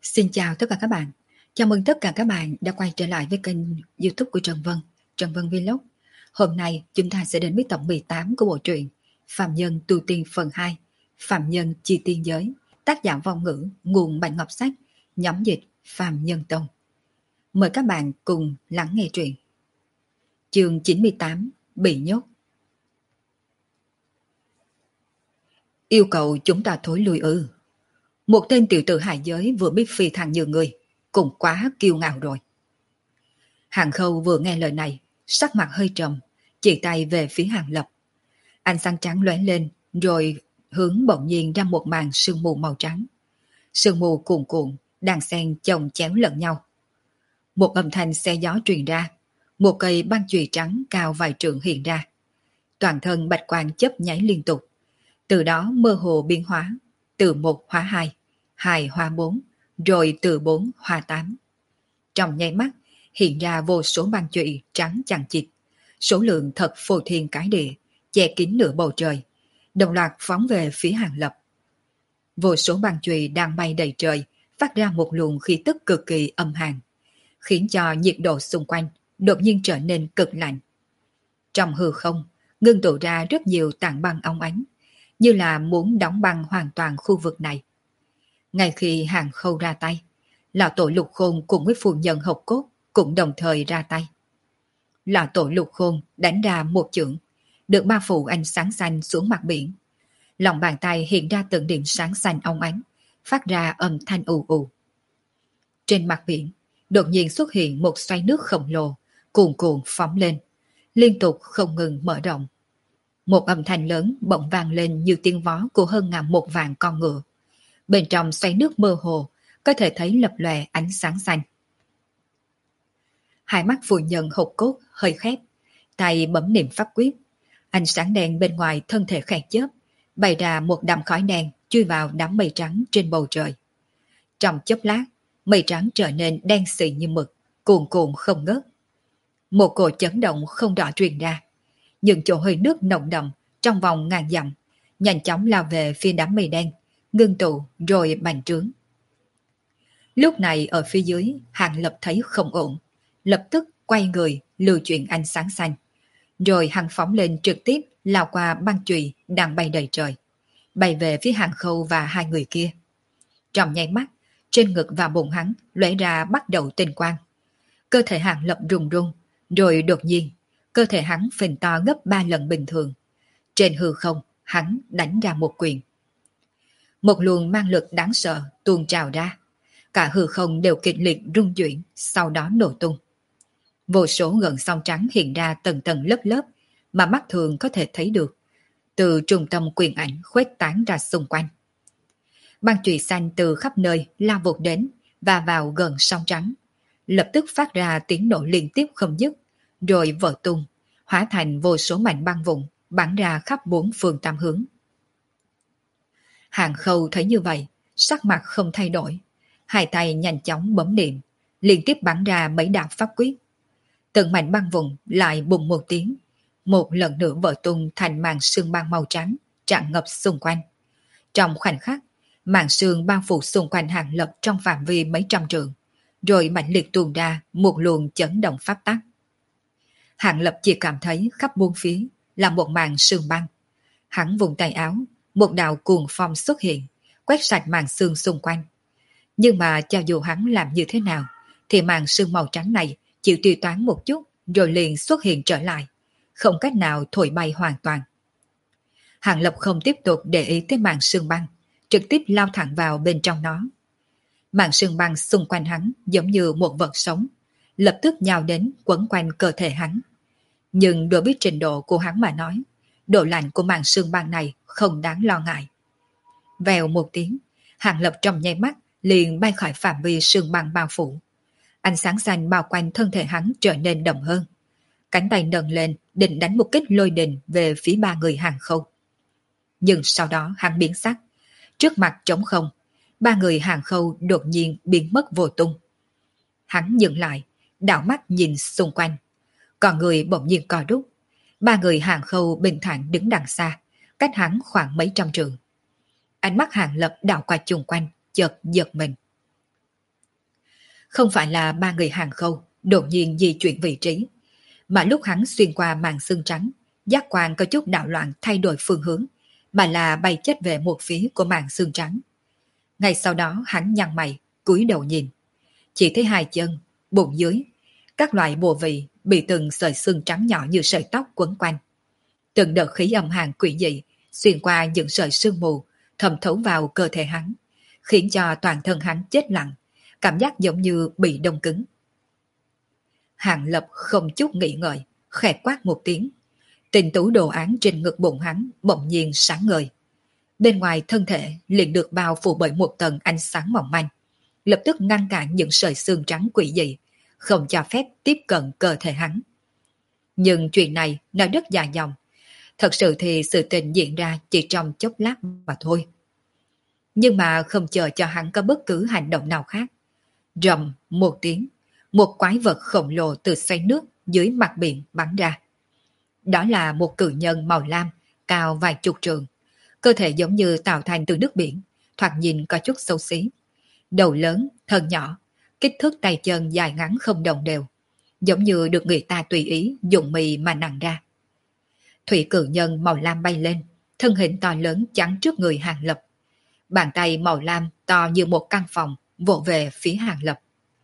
Xin chào tất cả các bạn. Chào mừng tất cả các bạn đã quay trở lại với kênh YouTube của Trần Vân Vlog. Hôm nay chúng ta sẽ đến với tập 18 của bộ truyện Phạm Nhân Tu Tiên phần 2, Phạm Nhân Chi Tiên Giới, tác giả Vong Ngữ, nguồn Bạch Ngọc Sách, nhóm dịch Phạm Nhân Tông. Mời các bạn cùng lắng nghe truyện. Chương 98, Bị nhốt. Yêu cầu chúng ta thối lui ư? Một tên tiểu tử hài giới vừa biết phi thăng như người, cũng quá kiêu ngạo rồi. Hàng Khâu vừa nghe lời này, sắc mặt hơi trầm, chỉ tay về phía Hàng Lập. Ánh sáng trắng lóe lên, rồi hướng bỗng nhiên ra một màn sương mù màu trắng. Sương mù cuồn cuộn, đan xen chồng chéo lẫn nhau. Một âm thanh xe gió truyền ra, một cây băng chùy trắng cao vài trượng hiện ra. Toàn thân bạch quang chớp nháy liên tục, từ đó mơ hồ biến hóa, từ 1 hóa 2, 2 hóa 4, rồi từ 4 hóa 8. Trong nháy mắt, hiện ra vô số băng chùy trắng chằng chịt, số lượng thật phô thiên cái địa, che kín nửa bầu trời, đồng loạt phóng về phía Hàng Lập. Vô số băng chùy đang bay đầy trời, phát ra một luồng khí tức cực kỳ âm hàn, khiến cho nhiệt độ xung quanh đột nhiên trở nên cực lạnh. Trong hư không, ngưng tụ ra rất nhiều tảng băng óng ánh, như là muốn đóng băng hoàn toàn khu vực này. Ngay khi Hàng Khâu ra tay, lão tổ Lục Khôn cùng với phu nhân Hộc Cốt cũng đồng thời ra tay. Lão tổ Lục Khôn đánh ra một chưởng, được bao phủ ánh sáng xanh xuống mặt biển. Lòng bàn tay hiện ra từng điểm sáng xanh óng ánh, phát ra âm thanh ù ù. Trên mặt biển, đột nhiên xuất hiện một xoáy nước khổng lồ, cuồn cuộn phóng lên, liên tục không ngừng mở rộng. Một âm thanh lớn bỗng vang lên như tiếng vó của hơn 1.000 con ngựa. Bên trong xoáy nước mơ hồ, có thể thấy lập lòe ánh sáng xanh. Hai mắt phu nhân Hộc Cốt hơi khép, tay bấm niệm pháp quyết. Ánh sáng đen bên ngoài thân thể khẽ chớp, bày ra một đám khói đen chui vào đám mây trắng trên bầu trời. Trong chốc lát, mây trắng trở nên đen xì như mực, cuồn cuộn không ngớt. Một cỗ chấn động không rõ truyền ra. Những chỗ hơi nước nồng đậm trong vòng ngàn dặm nhanh chóng lao về phía đám mây đen, ngưng tụ rồi bành trướng. Lúc này ở phía dưới, Hàng Lập thấy không ổn, lập tức quay người lưu chuyển ánh sáng xanh, rồi hắn phóng lên trực tiếp lao qua băng chùy đang bay đầy trời, bay về phía Hàng Khâu và hai người kia. Trong nháy mắt, trên ngực và bụng hắn lóe ra bắt đầu tinh quang. Cơ thể Hàng Lập rung rung, rồi đột nhiên cơ thể hắn phình to gấp 3 lần bình thường. Trên hư không, hắn đánh ra một quyền. Một luồng mang lực đáng sợ tuôn trào ra. Cả hư không đều kịch liệt rung chuyển, sau đó nổ tung. Vô số gợn sóng trắng hiện ra tầng tầng lớp lớp mà mắt thường có thể thấy được. Từ trung tâm quyền ảnh khuếch tán ra xung quanh. Băng chùy xanh từ khắp nơi lao vụt đến và vào gần sóng trắng. Lập tức phát ra tiếng nổ liên tiếp không dứt, rồi vỡ tung, hóa thành vô số mảnh băng vụn bắn ra khắp 4 phương 8 hướng. Hàng Khâu thấy như vậy, sắc mặt không thay đổi, hai tay nhanh chóng bấm niệm, liên tiếp bắn ra mấy đạo pháp quyết. Từng mảnh băng vụn lại bùng một tiếng, một lần nữa vỡ tung thành màn sương băng màu trắng tràn ngập xung quanh. Trong khoảnh khắc, màn sương bao phủ xung quanh Hàng Lập trong phạm vi mấy trăm trượng, rồi mạnh liệt tuôn ra một luồng chấn động pháp tắc. Hàng Lập chỉ cảm thấy khắp bốn phía là một màn sương băng. Hắn vùng tay áo, một đạo cuồng phong xuất hiện, quét sạch màn sương xung quanh. Nhưng mà cho dù hắn làm như thế nào, thì màn sương màu trắng này chịu tiêu toán một chút, rồi liền xuất hiện trở lại, không cách nào thổi bay hoàn toàn. Hàng Lập không tiếp tục để ý tới màn sương băng, trực tiếp lao thẳng vào bên trong nó. Màn sương băng xung quanh hắn giống như một vật sống, lập tức nhào đến quấn quanh cơ thể hắn. Nhưng đối với trình độ của hắn mà nói, độ lạnh của màn sương băng này không đáng lo ngại. Vèo một tiếng, Hàng Lập trong nháy mắt liền bay khỏi phạm vi sương băng bao phủ. Ánh sáng xanh bao quanh thân thể hắn trở nên đậm hơn. Cánh tay nâng lên định đánh một kích lôi đình về phía ba người Hàng Khâu. Nhưng sau đó hắn biến sắc. Trước mặt trống không, ba người Hàng Khâu đột nhiên biến mất vô tung. Hắn dừng lại, đảo mắt nhìn xung quanh. Còn người bỗng nhiên co rút. Ba người Hàng Khâu bình thản đứng đằng xa, cách hắn khoảng mấy trăm trượng. Ánh mắt Hàng Lập đảo qua chung quanh, chợt giật mình. Không phải là ba người hàng khâu đột nhiên di chuyển vị trí, mà lúc hắn xuyên qua màn xương trắng, giác quan có chút đảo loạn thay đổi phương hướng, mà là bay chết về một phía của màn xương trắng. Ngay sau đó hắn nhăn mày, cúi đầu nhìn. Chỉ thấy hai chân, bụng dưới, các loại bộ vị bị từng sợi xương trắng nhỏ như sợi tóc quấn quanh. Từng đợt khí âm hàn quỷ dị xuyên qua những sợi sương mù, thẩm thấu vào cơ thể hắn, khiến cho toàn thân hắn chết lặng, cảm giác giống như bị đông cứng. Hàng Lập không chút nghĩ ngợi, khẽ quát một tiếng. Tình tú đồ án trên ngực bụng hắn bỗng nhiên sáng ngời. Bên ngoài thân thể liền được bao phủ bởi một tầng ánh sáng mỏng manh, lập tức ngăn cản những sợi xương trắng quỷ dị, không cho phép tiếp cận cơ thể hắn. Nhưng chuyện này nói rất dài dòng, thật sự thì sự tình diễn ra chỉ trong chốc lát mà thôi. Nhưng mà không chờ cho hắn có bất cứ hành động nào khác. Rầm một tiếng, một quái vật khổng lồ từ xoáy nước dưới mặt biển bắn ra. Đó là một cự nhân màu lam, cao vài chục trượng. Cơ thể giống như tạo thành từ nước biển, thoạt nhìn có chút xấu xí. Đầu lớn, thân nhỏ, kích thước tay chân dài ngắn không đồng đều, giống như được người ta tùy ý dùng mì mà nặng ra. Thủy cự nhân màu lam bay lên, thân hình to lớn chắn trước người Hàng Lập. Bàn tay màu lam to như một căn phòng vỗ về phía Hàng Lập.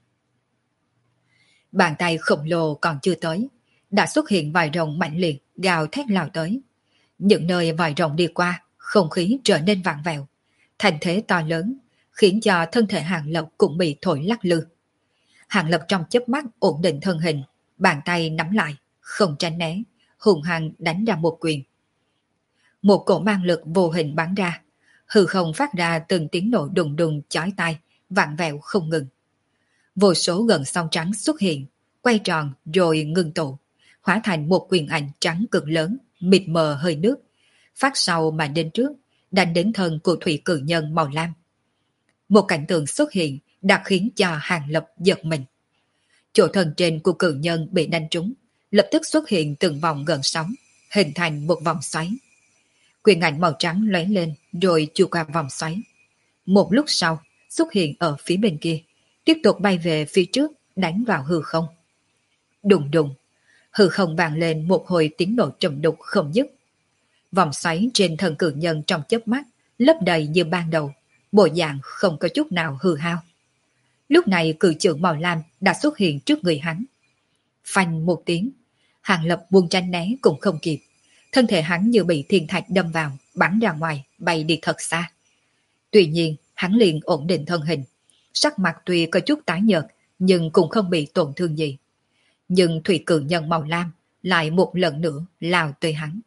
Bàn tay khổng lồ còn chưa tới, đã xuất hiện vài rồng mạnh liệt gào thét lao tới. Những nơi vài rồng đi qua, không khí trở nên vặn vẹo, thành thế to lớn, khiến cho thân thể Hàng Lập cũng bị thổi lắc lư. Hàng Lập trong chớp mắt ổn định thân hình, bàn tay nắm lại, không tránh né, hùng hăng đánh ra một quyền. Một cổ mang lực vô hình bắn ra, hư không phát ra từng tiếng nổ đùng đùng chói tai, vặn vẹo không ngừng. Vô số gần song trắng xuất hiện, quay tròn rồi ngưng tụ, hóa thành một quyền ảnh trắng cực lớn, mịt mờ hơi nước, phát sau mà đến trước, đánh đến thân của thủy cử nhân màu lam. Một cảnh tượng xuất hiện đã khiến cho Hàng Lập giật mình. Chỗ thân trên của cử nhân bị đánh trúng, lập tức xuất hiện từng vòng gần sóng, hình thành một vòng xoáy. Quyền ảnh màu trắng lóe lên rồi chui qua vòng xoáy. Một lúc sau, xuất hiện ở phía bên kia, tiếp tục bay về phía trước, đánh vào hư không. Đùng đùng, hư không vang lên một hồi tiếng nổ trầm đục không dứt. Vòng xoáy trên thân cử nhân trong chớp mắt lấp đầy như ban đầu, bộ dạng không có chút nào hư hao. Lúc này cử trưởng màu lam đã xuất hiện trước người hắn. Phanh một tiếng, Hàng Lập buông tranh né cũng không kịp, thân thể hắn như bị thiên thạch đâm vào, bắn ra ngoài, bay đi thật xa. Tuy nhiên, hắn liền ổn định thân hình, sắc mặt tuy có chút tái nhợt, nhưng cũng không bị tổn thương gì. Nhưng thủy cử nhân màu lam lại một lần nữa lao tới hắn.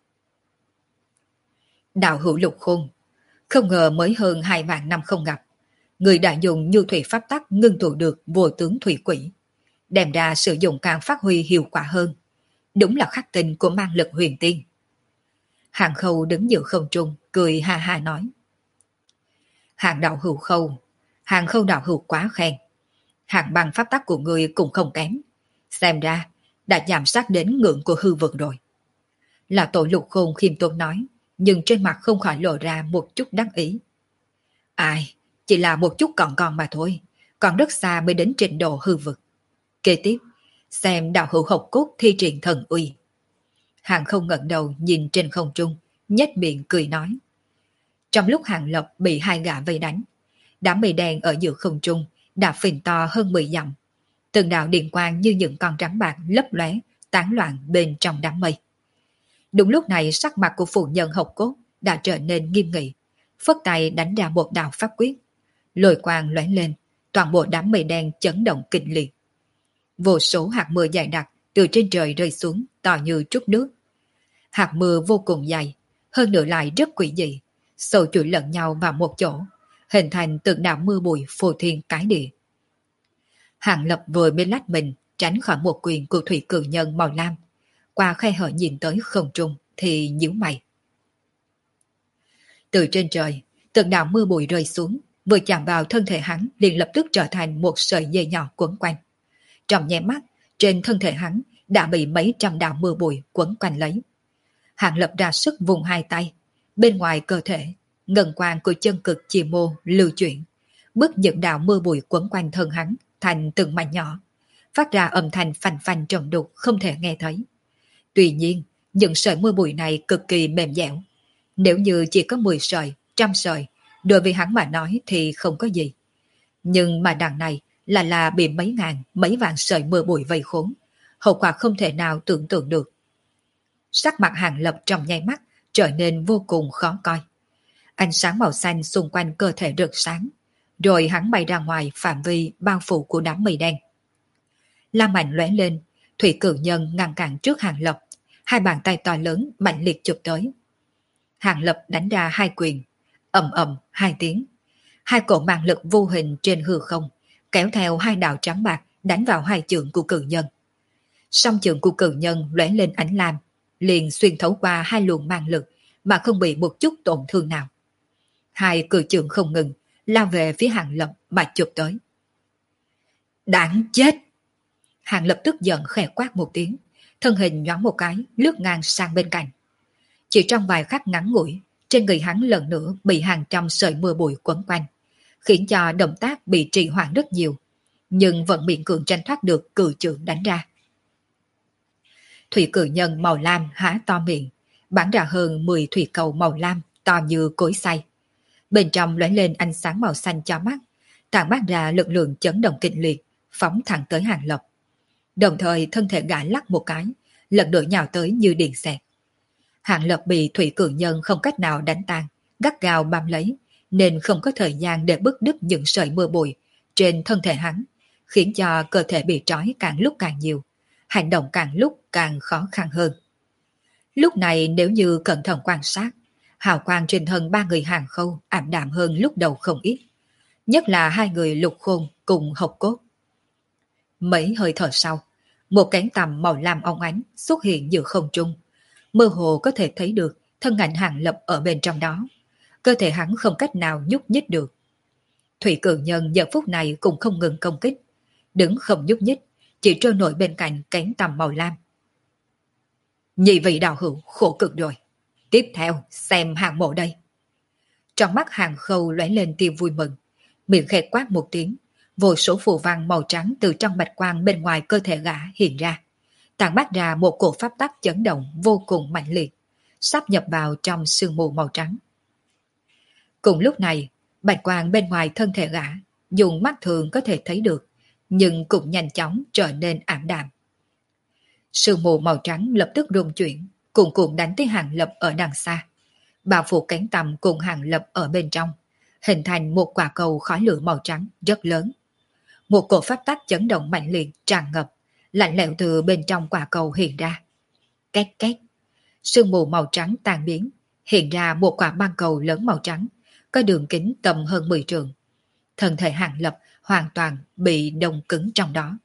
Đạo hữu Lục Khôn, không ngờ mới hơn 2 vạn năm không gặp, người đã dùng như thủy pháp tắc ngưng tụ được vô tướng thủy quỷ, đem ra sử dụng càng phát huy hiệu quả hơn. Đúng là khắc tinh của mang lực huyền tiên. Hàng Khâu đứng giữa không trung, cười ha ha nói. Hàng đạo hữu Khâu, Hàng Khâu đạo hữu quá khen. Hàng bằng pháp tắc của người cũng không kém. Xem ra, đã giảm sát đến ngưỡng của hư vực rồi. Là tổ Lục Khôn khiêm tốn nói, nhưng trên mặt không khỏi lộ ra một chút đắc ý. Ai, chỉ là một chút còn mà thôi, còn rất xa mới đến trình độ hư vực. Kế tiếp, xem đạo hữu Hộc Cốt thi triển thần uy. Hàng không ngẩng đầu nhìn trên không trung, nhếch miệng cười nói. Trong lúc Hàng Lập bị hai gã vây đánh, đám mây đen ở giữa không trung đã phình to hơn 10 dặm. Từng đạo điện quang như những con rắn bạc lấp lóe, tán loạn bên trong đám mây. Đúng lúc này sắc mặt của phụ nhân Hộc Cốt đã trở nên nghiêm nghị, phất tay đánh ra một đạo pháp quyết. Lôi quang lóe lên, toàn bộ đám mây đen chấn động kịch liệt. Vô số hạt mưa dày đặc từ trên trời rơi xuống, to như trút nước. Hạt mưa vô cùng dày, hơn nữa lại rất quỷ dị, sâu chuỗi lẫn nhau vào một chỗ, hình thành từng đạo mưa bụi phô thiên cái địa. Hàng Lập vừa mới lách mình tránh khỏi một quyền của thủy cử nhân màu lam, qua khe hở nhìn tới không trung thì nhíu mày. Từ trên trời, từng đạo mưa bụi rơi xuống, vừa chạm vào thân thể hắn liền lập tức trở thành một sợi dây nhỏ quấn quanh. Trong nháy mắt, trên thân thể hắn đã bị mấy trăm đạo mưa bụi quấn quanh lấy. Hàng Lập ra sức vùng hai tay, bên ngoài cơ thể, ngân quang của chân cực chi mô lưu chuyển, bức những đạo mưa bụi quấn quanh thân hắn, thành từng mảnh nhỏ, phát ra âm thanh phành phành trầm đục không thể nghe thấy. Tuy nhiên, những sợi mưa bụi này cực kỳ mềm dẻo. Nếu như chỉ có 10 sợi, trăm sợi, đối với hắn mà nói thì không có gì. Nhưng mà đằng này là bị mấy ngàn, mấy vạn sợi mưa bụi vây khốn, hậu quả không thể nào tưởng tượng được. Sắc mặt Hàng Lập trong nháy mắt trở nên vô cùng khó coi. Ánh sáng màu xanh xung quanh cơ thể rực sáng, rồi hắn bay ra ngoài phạm vi bao phủ của đám mây đen. Lam mạnh lóe lên, thủy cử nhân ngăn cản trước Hàng Lập, hai bàn tay to lớn mạnh liệt chụp tới. Hàng Lập đánh ra hai quyền, ầm ầm hai tiếng. Hai cổ mạng lực vô hình trên hư không, kéo theo hai đạo trắng bạc đánh vào hai chưởng của cử nhân. Song chưởng của cử nhân lóe lên ánh lam, liền xuyên thấu qua hai luồng mạng lực mà không bị một chút tổn thương nào. Hai cử chưởng không ngừng, lao về phía Hàng Lập mà chụp tới. Đáng chết! Hàng Lập tức giận khẽ quát một tiếng, thân hình nhoáng một cái, lướt ngang sang bên cạnh. Chỉ trong vài khắc ngắn ngủi, trên người hắn lần nữa bị hàng trăm sợi mưa bụi quấn quanh, khiến cho động tác bị trì hoãn rất nhiều, nhưng vẫn miễn cưỡng tranh thoát được cử chưởng đánh ra. Thủy cử nhân màu lam há to miệng, bắn ra hơn 10 thủy cầu màu lam to như cối xay. Bên trong lóe lên ánh sáng màu xanh chói mắt, tản mát ra lực lượng chấn động kịch liệt, phóng thẳng tới Hàng Lập. Đồng thời thân thể gã lắc một cái, lần nữa nhào tới như điện xẹt. Hàng Lập bị thủy cử nhân không cách nào đánh tan, gắt gao bám lấy, nên không có thời gian để bứt đứt những sợi mưa bụi trên thân thể hắn, khiến cho cơ thể bị trói càng lúc càng nhiều, hành động càng lúc càng khó khăn hơn. Lúc này nếu như cẩn thận quan sát, hào quang trên thân ba người Hàng Khâu ảm đạm hơn lúc đầu không ít, nhất là hai người Lục Khôn cùng Hộc Cốt. Mấy hơi thở sau, một cánh tằm màu lam óng ánh xuất hiện giữa không trung, mơ hồ có thể thấy được thân ảnh Hàng Lập ở bên trong đó. Cơ thể hắn không cách nào nhúc nhích được. Thủy cử nhân giờ phút này cũng không ngừng công kích, đứng không nhúc nhích, chỉ trôi nổi bên cạnh cánh tằm màu lam. Nhị vị đạo hữu khổ cực rồi. Tiếp theo xem Hàng Mộ đây. Trong mắt Hàng Khâu lóe lên tia vui mừng, miệng khẽ quát một tiếng, vô số phù văn màu trắng từ trong bạch quang bên ngoài cơ thể gã hiện ra, tản mát ra một cổ pháp tắc chấn động vô cùng mạnh liệt, sắp nhập vào trong sương mù màu trắng. Cùng lúc này, bạch quang bên ngoài thân thể gã, dùng mắt thường có thể thấy được, nhưng cũng nhanh chóng trở nên ảm đạm. Sương mù màu trắng lập tức rung chuyển, cùng cùng đánh tới Hàng Lập ở đằng xa, bao phủ cánh tầm cùng Hàng Lập ở bên trong, hình thành một quả cầu khói lửa màu trắng rất lớn. Một cổ pháp tắc chấn động mạnh liệt tràn ngập, lạnh lẽo từ bên trong quả cầu hiện ra. Két két, sương mù màu trắng tan biến, hiện ra một quả băng cầu lớn màu trắng, có đường kính tầm hơn 10 trượng. Thân thể Hàng Lập hoàn toàn bị đông cứng trong đó.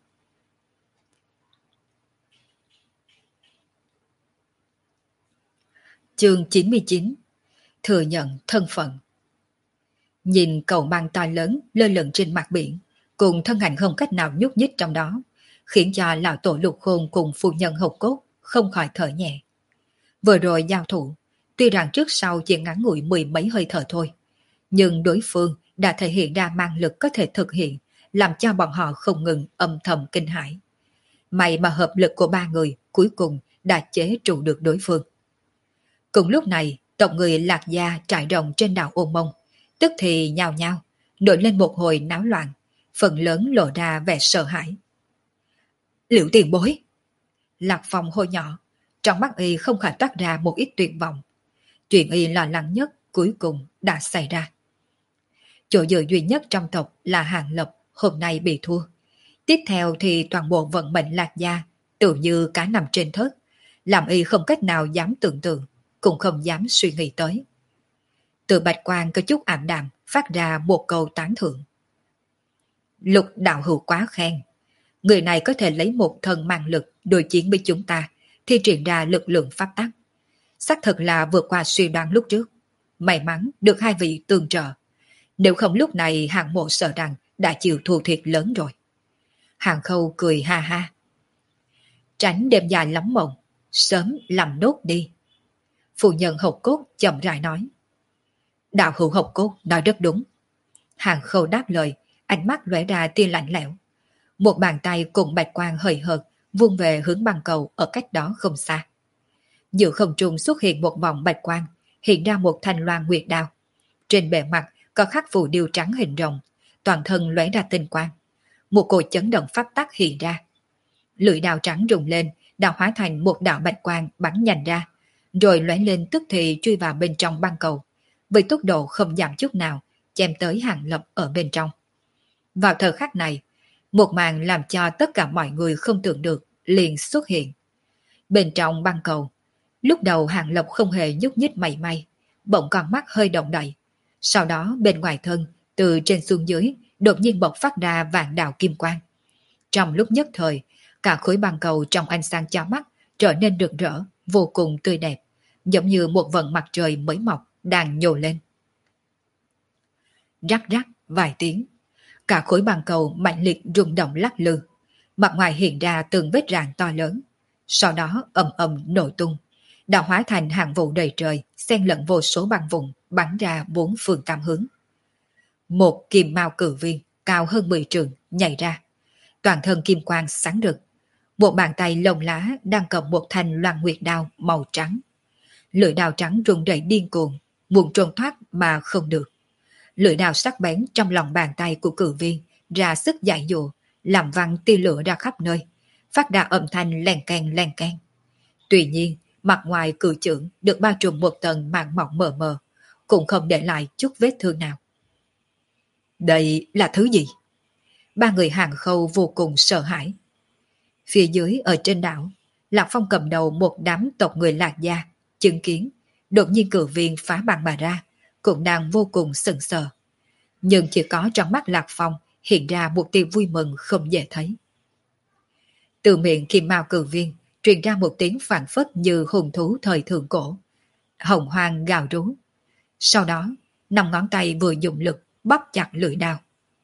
Chương 99. Thừa nhận thân phận. Nhìn cầu băng to lớn lơ lửng trên mặt biển, cùng thân ảnh không cách nào nhúc nhích trong đó, khiến cho lão tổ Lục Khôn cùng phu nhân Hộc Cốt không khỏi thở nhẹ. Vừa rồi giao thủ, tuy rằng trước sau chỉ ngắn ngủi 10 mấy hơi thở thôi, nhưng đối phương đã thể hiện ra mang lực có thể thực hiện, làm cho bọn họ không ngừng âm thầm kinh hãi. May mà hợp lực của ba người cuối cùng đã chế trụ được đối phương. Cùng lúc này, tộc người Lạc Gia trải rộng trên đảo Ô Mông, tức thì nhào nhao, nổi lên một hồi náo loạn, phần lớn lộ ra vẻ sợ hãi. Liễu tiền bối! Lạc Phong hô nhỏ, trong mắt y không khỏi toát ra một ít tuyệt vọng. Chuyện y lo lắng nhất cuối cùng đã xảy ra. Chỗ dựa duy nhất trong tộc là Hàng Lập hôm nay bị thua. Tiếp theo thì toàn bộ vận mệnh Lạc Gia tự như cá nằm trên thớt, làm y không cách nào dám tưởng tượng, cũng không dám suy nghĩ tới. Từ bạch quang có chút ảm đạm phát ra một câu tán thưởng. Lục đạo hữu quá khen. Người này có thể lấy một thân mang lực đối chiến với chúng ta, thi triển ra lực lượng pháp tắc. Xác thật là vượt qua suy đoán lúc trước. May mắn được hai vị tương trợ. Nếu không lúc này Hàng Mộ sợ rằng đã chịu thua thiệt lớn rồi. Hàng Khâu cười ha ha. Tránh đêm dài lắm mộng, sớm làm nốt đi. Phụ nhân Hộc Cốt chậm rãi nói. Đạo hữu Hộc Cốt nói rất đúng. Hàng Khâu đáp lời, ánh mắt lóe ra tia lạnh lẽo. Một bàn tay cùng bạch quang hời hợt vung về hướng băng cầu ở cách đó không xa. Giữa không trung xuất hiện một vòng bạch quang, hiện ra một thanh loan nguyệt đao. Trên bề mặt có khắc phù điêu trắng hình rồng, toàn thân lóe ra tinh quang. Một cột chấn động pháp tắc hiện ra. Lưỡi đao trắng rung lên, đao hóa thành một đạo bạch quang bắn nhanh ra, rồi lóe lên tức thì chui vào bên trong băng cầu, với tốc độ không giảm chút nào, chém tới Hàng Lập ở bên trong. Vào thời khắc này, một màn làm cho tất cả mọi người không tưởng được liền xuất hiện. Bên trong băng cầu, lúc đầu Hàng Lập không hề nhúc nhích mảy may, bỗng con mắt hơi động đậy. Sau đó bên ngoài thân, từ trên xuống dưới, đột nhiên bộc phát ra vạn đạo kim quang. Trong lúc nhất thời, cả khối băng cầu trong ánh sáng chói mắt trở nên rực rỡ, vô cùng tươi đẹp, giống như một vầng mặt trời mới mọc đang nhô lên. Rắc rắc vài tiếng, cả khối băng cầu mạnh liệt rung động lắc lư, mặt ngoài hiện ra từng vết rạn to lớn, sau đó ầm ầm nổ tung, đã hóa thành hàng vụ đầy trời, xen lẫn vô số băng vụn bắn ra bốn phương tám hướng. Một kim mao cử viên cao hơn 10 trượng nhảy ra, toàn thân kim quang sáng rực. Một bàn tay lông lá đang cầm một thanh loan nguyệt đao màu trắng. Lưỡi đao trắng rung rẩy điên cuồng, muốn trốn thoát mà không được. Lưỡi đao sắc bén trong lòng bàn tay của cử viên ra sức giải dụ, làm văng tia lửa ra khắp nơi, phát ra âm thanh len keng len keng. Tuy nhiên, mặt ngoài cử chưởng được bao trùm một tầng màng mỏng mờ mờ, cũng không để lại chút vết thương nào. Đây là thứ gì? Ba người Hàng Khâu vô cùng sợ hãi. Phía dưới ở trên đảo, Lạc Phong cầm đầu một đám tộc người Lạc gia, chứng kiến, đột nhiên cử viên phá băng mà ra, cũng đang vô cùng sững sờ. Nhưng chỉ có trong mắt Lạc Phong hiện ra một tia vui mừng không dễ thấy. Từ miệng kim mao cử viên truyền ra một tiếng phảng phất như hùng thú thời thượng cổ. Hồng hoang gào rú. Sau đó, 5 ngón tay vừa dùng lực bóp chặt lưỡi đao.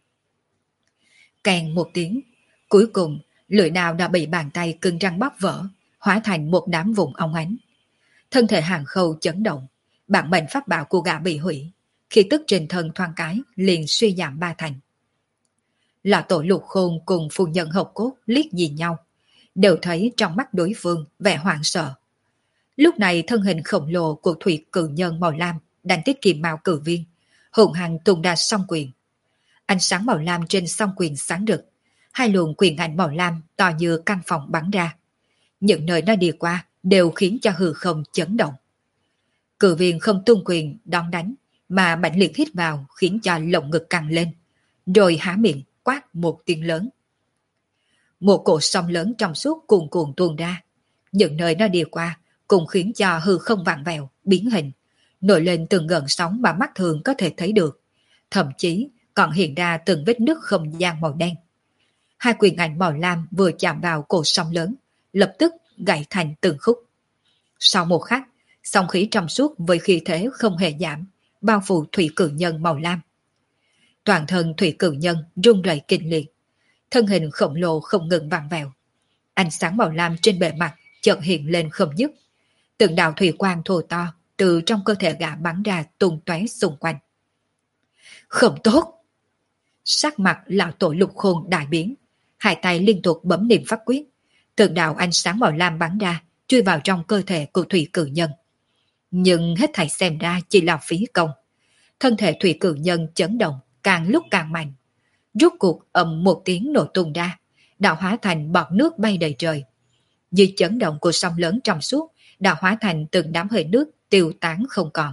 Kèn một tiếng, cuối cùng lưỡi đao đã bị bàn tay cứng rắn bóp vỡ, hóa thành một đám vụn óng ánh. Thân thể Hàng Khâu chấn động, bản mệnh pháp bảo của gã bị hủy, khi tức trên thân thoáng cái liền suy giảm 3 thành. Lão tổ Lục Khôn cùng phu nhân Hộc Cốt liếc nhìn nhau, đều thấy trong mắt đối phương vẻ hoảng sợ. Lúc này thân hình khổng lồ của thủy cử nhân màu lam đang tiết kiệm mao cử viên, hùng hăng tung ra song quyền. Ánh sáng màu lam trên song quyền sáng rực, hai luồng quyền ảnh màu lam to như căn phòng bắn ra. Những nơi nó đi qua đều khiến cho hư không chấn động. Cử viên không tung quyền đón đánh, mà mạnh liệt hít vào khiến cho lồng ngực căng lên, rồi há miệng quát một tiếng lớn. Một cỗ sóng lớn trong suốt cuồn cuộn tuôn ra, những nơi nó đi qua cũng khiến cho hư không vặn vẹo, biến hình, nổi lên từng gợn sóng mà mắt thường có thể thấy được, thậm chí còn hiện ra từng vết nứt không gian màu đen. Hai quyền ảnh màu lam vừa chạm vào cột sóng lớn, lập tức gãy thành từng khúc. Sau một khắc, sóng khí trong suốt với khí thế không hề giảm, bao phủ thủy cử nhân màu lam. Toàn thân thủy cử nhân rung rẩy kịch liệt, thân hình khổng lồ không ngừng vặn vẹo. Ánh sáng màu lam trên bề mặt chợt hiện lên không dứt. Từng đạo thủy quang thô to từ trong cơ thể gã bắn ra tung tóe xung quanh. Không tốt! Sắc mặt lão tổ Lục Khôn đại biến, hai tay liên tục bấm niệm pháp quyết, từng đạo ánh sáng màu lam bắn ra, chui vào trong cơ thể của thủy cử nhân. Nhưng hết thảy xem ra chỉ là phí công. Thân thể thủy cử nhân chấn động, càng lúc càng mạnh. Rút cuộc ầm một tiếng nổ tung ra, đã hóa thành bọt nước bay đầy trời. Dưới chấn động của sóng lớn trong suốt, đã hóa thành từng đám hơi nước tiêu tán không còn.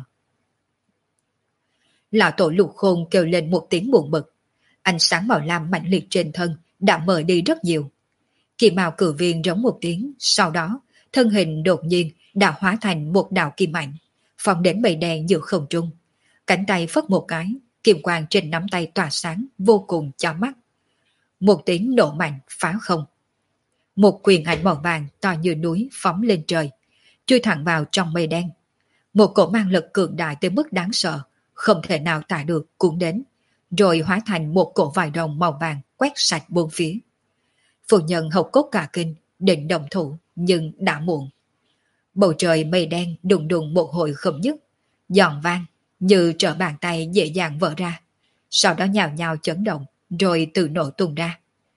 Lão tổ Lục Khôn kêu lên một tiếng buồn bực. Ánh sáng màu lam mạnh liệt trên thân đã mờ đi rất nhiều. Kim mao cử viên rống một tiếng, sau đó thân hình đột nhiên đã hóa thành một đạo kim ảnh, phóng đến mây đen giữa không trung. Cánh tay phất một cái, kim quang trên nắm tay tỏa sáng vô cùng chói mắt. Một tiếng nổ mạnh phá không. Một quyền ảnh màu vàng to như núi phóng lên trời, chui thẳng vào trong mây đen. Một cỗ mang lực cường đại tới mức đáng sợ, không thể nào tả được cuốn đến, rồi hóa thành một cỗ vải rồng màu vàng quét sạch bốn phía. Phu nhân Hộc Cốt cả kinh, định động thủ, nhưng đã muộn. Bầu trời mây đen đùng đùng một hồi không dứt, giòn vang như trở bàn tay dễ dàng vỡ ra, sau đó nhào nhào chấn động, rồi tự nổ tung ra.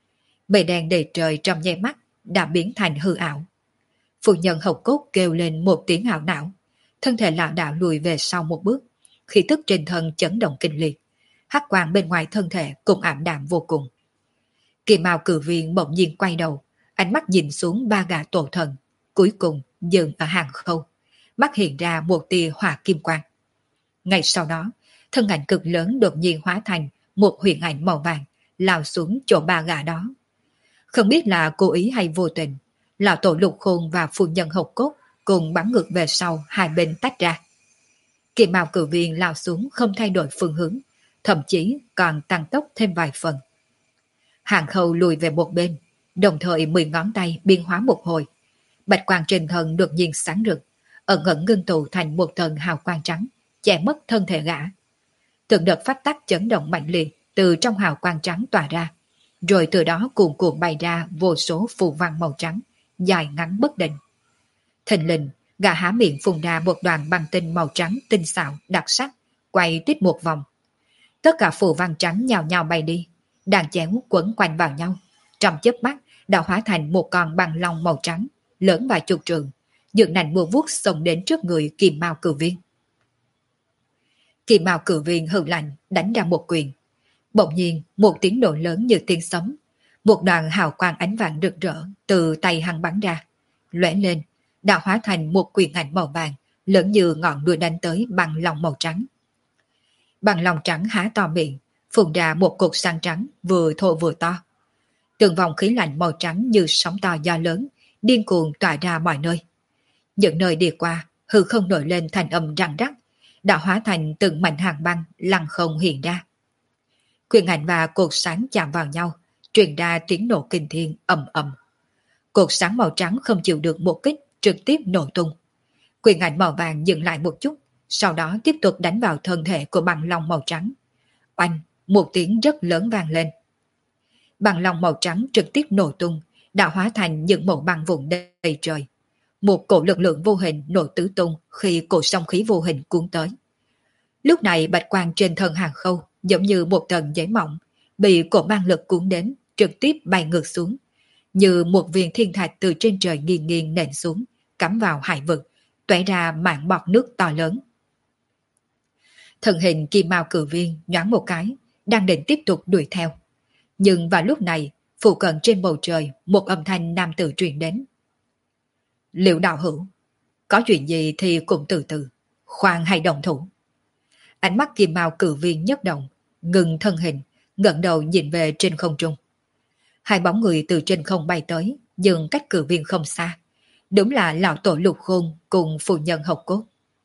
Mây đen đầy trời trong nháy mắt đã biến thành hư ảo. Phu nhân Hồng Cốt kêu lên một tiếng ảo não, thân thể lảo đảo lùi về sau một bước, khí tức trên thân chấn động kinh liệt, hắc quang bên ngoài thân thể cũng ảm đạm vô cùng. Kỳ Mao Cử Viên bỗng nhiên quay đầu, ánh mắt nhìn xuống ba gã tổ thần, cuối cùng dừng ở Hàng Khâu, mắt hiện ra một tia hỏa kim quang. Ngay sau đó, thân ảnh cực lớn đột nhiên hóa thành một huyền ảnh màu vàng, lao xuống chỗ ba gã đó. Không biết là cố ý hay vô tình, lão tổ Lục Khôn và phu nhân Hồng Cốt cùng bắn ngược về sau, hai bên tách ra. Kỳ Mao Cử Viên lao xuống không thay đổi phương hướng, thậm chí còn tăng tốc thêm vài phần. Hàng Khâu lùi về một bên, đồng thời 10 ngón tay biến hóa một hồi. Bạch quang trên thân đột nhiên sáng rực, ẩn ẩn ngưng tụ thành một thần hào quang trắng, che mất thân thể gã. Từng đợt phát tắc chấn động mạnh liệt từ trong hào quang trắng tỏa ra, rồi từ đó cuồn cuộn bay ra vô số phù văn màu trắng, dài ngắn bất định. Thình lình, gã há miệng phun ra một đoàn băng tinh màu trắng tinh xảo, đặc sắc, quay tiếp một vòng. Tất cả phù văn trắng nhào nhào bay đi, đàn chéo quấn quanh vào nhau, trong chớp mắt đã hóa thành một con băng long màu trắng, lớn vài chục trượng, dựng nành mua vuốt xông đến trước người Kim Mao Cử Viên. Kim Mao Cử Viên hừ lạnh đánh ra một quyền. Bỗng nhiên một tiếng nổ lớn như tiếng sấm, một đoàn hào quang ánh vàng rực rỡ từ tay hắn bắn ra, lóe lên, đã hóa thành một quyền ảnh màu vàng, lớn như ngọn đuôi đánh tới băng long màu trắng. Băng long trắng há to miệng, phun ra một cột sáng trắng vừa thô vừa to. Từng vòng khí lạnh màu trắng như sóng to gió lớn, điên cuồng tỏa ra mọi nơi. Những nơi đi qua, hư không nổi lên thành âm răng rắc, đã hóa thành từng mảnh hàng băng lăng không hiện ra. Quyền ảnh và cột sáng chạm vào nhau, truyền ra tiếng nổ kinh thiên ầm ầm. Cột sáng màu trắng không chịu được một kích, trực tiếp nổ tung. Quyền ảnh màu vàng dừng lại một chút, sau đó tiếp tục đánh vào thân thể của băng long màu trắng. Oanh, một tiếng rất lớn vang lên. Băng long màu trắng trực tiếp nổ tung, đã hóa thành những mẩu băng vụn đầy trời. Một cổ lực lượng vô hình nổ tứ tung khi cổ song khí vô hình cuốn tới. Lúc này bạch quang trên thân Hàng Khâu giống như một tầng giấy mỏng, bị cổ mang lực cuốn đến, trực tiếp bay ngược xuống, như một viên thiên thạch từ trên trời nghiêng nghiêng nện xuống, cắm vào hải vực, tóe ra mảng bọt nước to lớn. Thân hình Kim Mao Cử Viên nhoáng một cái, đang định tiếp tục đuổi theo. Nhưng vào lúc này, phụ cận trên bầu trời, một âm thanh nam tử truyền đến. Liệu đạo hữu, có chuyện gì thì cũng từ từ, khoan hay đồng thủ. Ánh mắt Kim Mao Cử Viên nhấc động, ngừng thân hình, ngẩng đầu nhìn về trên không trung. Hai bóng người từ trên không bay tới, dừng cách Cử Viên không xa. Đúng là lão tổ Lục Khôn cùng phu nhân Hồng Cốt.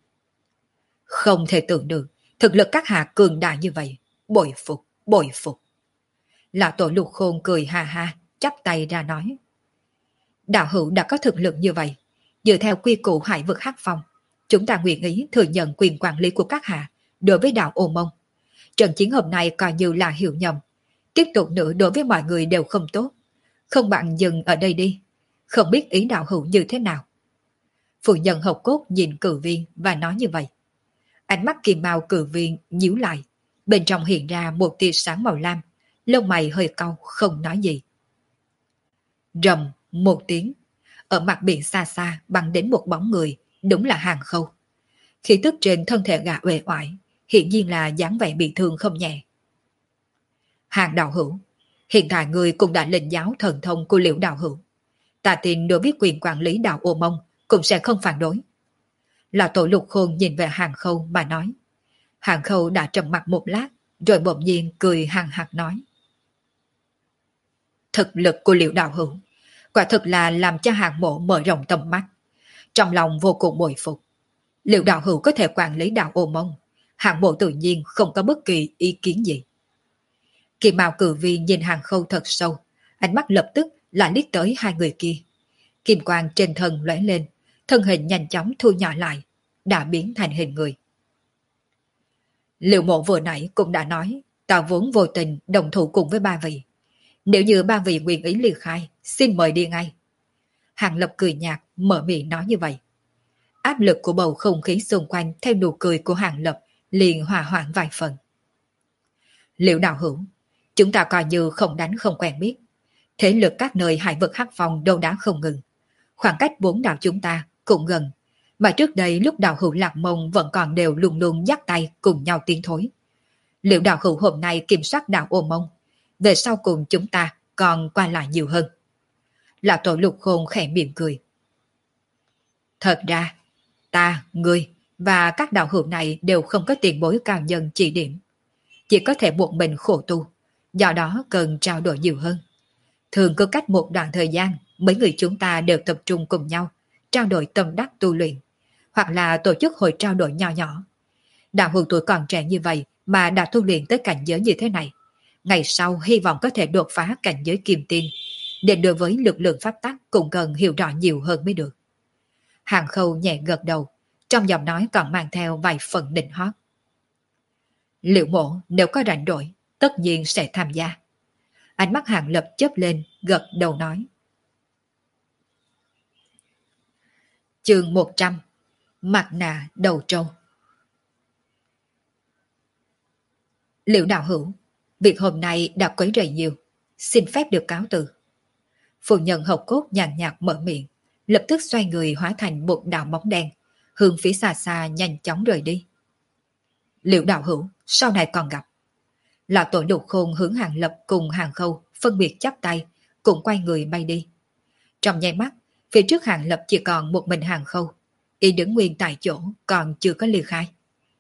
Không thể tưởng được, thực lực các hạ cường đại như vậy, bội phục, bội phục. Lão tổ Lục Khôn cười ha ha, chắp tay ra nói. Đạo hữu đã có thực lực như vậy, dựa theo quy củ hải vực Hắc Phong, chúng ta nguyện ý thừa nhận quyền quản lý của các hạ đối với đạo Ô Mông. Trận chiến hôm nay coi như là hiểu nhầm, tiếp tục nữa đối với mọi người đều không tốt, không bạn dừng ở đây đi, không biết ý đạo hữu như thế nào. Phụ nhân Hồng Cốt nhìn Cử Viên và nói như vậy. Ánh mắt Kim Mao Cử Viên nhíu lại, bên trong hiện ra một tia sáng màu lam, lông mày hơi cau không nói gì. Rầm một tiếng, ở mặt biển xa xa bắn đến một bóng người, đúng là Hàng Khâu. Khí tức trên thân thể gã uể oải, hiện nhiên là dáng vẻ bị thương không nhẹ. Hàng đạo hữu, hiện tại người cũng đã lĩnh giáo thần thông của Liễu đạo hữu. Ta tin đối với quyền quản lý đạo Ô Mông cũng sẽ không phản đối. Lão tổ Lục Khôn nhìn về Hàng Khâu mà nói. Hàng Khâu đã trầm mặt một lát, rồi bỗng nhiên cười hằng hặc nói. Thực lực của Liễu đạo hữu, quả thực là làm cho Hàng mộ mở rộng tầm mắt. Trong lòng vô cùng bội phục. Liễu đạo hữu có thể quản lý đạo Ô Mông, Hàng mộ tự nhiên không có bất kỳ ý kiến gì. Kỳ Mao Cử Viên nhìn Hàng Khâu thật sâu, ánh mắt lập tức lại liếc tới hai người kia. Kim quang trên thân lóe lên, thân hình nhanh chóng thu nhỏ lại, đã biến thành hình người. Liệu mộ vừa nãy cũng đã nói, ta vốn vô tình đồng thủ cùng với ba vị. Nếu như ba vị nguyện ý ly khai, xin mời đi ngay. Hàng Lập cười nhạt, mở miệng nói như vậy. Áp lực của bầu không khí xung quanh theo nụ cười của Hàng Lập liền hòa hoãn vài phần. Liệu đạo hữu, chúng ta coi như không đánh không quen biết. Thế lực các nơi hải vực Hắc Phong đâu đã không ngừng. Khoảng cách bốn đảo chúng ta cũng gần. Mà trước đây lúc đạo hữu Lạc Mông vẫn còn đều luôn luôn dắt tay cùng nhau tiến thối. Liệu đạo hữu hôm nay kiểm soát đạo Ô Mông, về sau cùng chúng ta còn qua lại nhiều hơn? Lão tổ Lục Khôn khẽ mỉm cười. Thật ra, ta, ngươi và các đạo hữu này đều không có tiền bối cao nhân chỉ điểm. Chỉ có thể một mình khổ tu, do đó cần trao đổi nhiều hơn. Thường cứ cách một đoạn thời gian, mấy người chúng ta đều tập trung cùng nhau, trao đổi tâm đắc tu luyện, hoặc là tổ chức hội trao đổi nhỏ nhỏ. Đạo hữu tuổi còn trẻ như vậy mà đã tu luyện tới cảnh giới như thế này. Ngày sau hy vọng có thể đột phá cảnh giới kim tiên, để đối với lực lượng pháp tắc cũng cần hiểu rõ nhiều hơn mới được. Hàng Khâu nhẹ gật đầu, trong giọng nói còn mang theo vài phần định hót. Liệu mộ nếu có rảnh rỗi, tất nhiên sẽ tham gia. Ánh mắt Hàng Lập chớp lên, gật đầu nói. Chương 100. Mặt nạ đầu trâu. Liệu đạo hữu, việc hôm nay đã quấy rầy nhiều, xin phép được cáo từ. Phụ nhân hậu cốt nhàn nhạt mở miệng, lập tức xoay người hóa thành một đạo bóng đen, hướng phía xa xa nhanh chóng rời đi. Liệu đạo hữu, sau này còn gặp. Lão tổ Lục Khôn hướng Hàng Lập cùng Hàng Khâu phân biệt chắp tay, cùng quay người bay đi. Trong nháy mắt, phía trước Hàng Lập chỉ còn một mình Hàng Khâu, y đứng nguyên tại chỗ còn chưa có ly khai.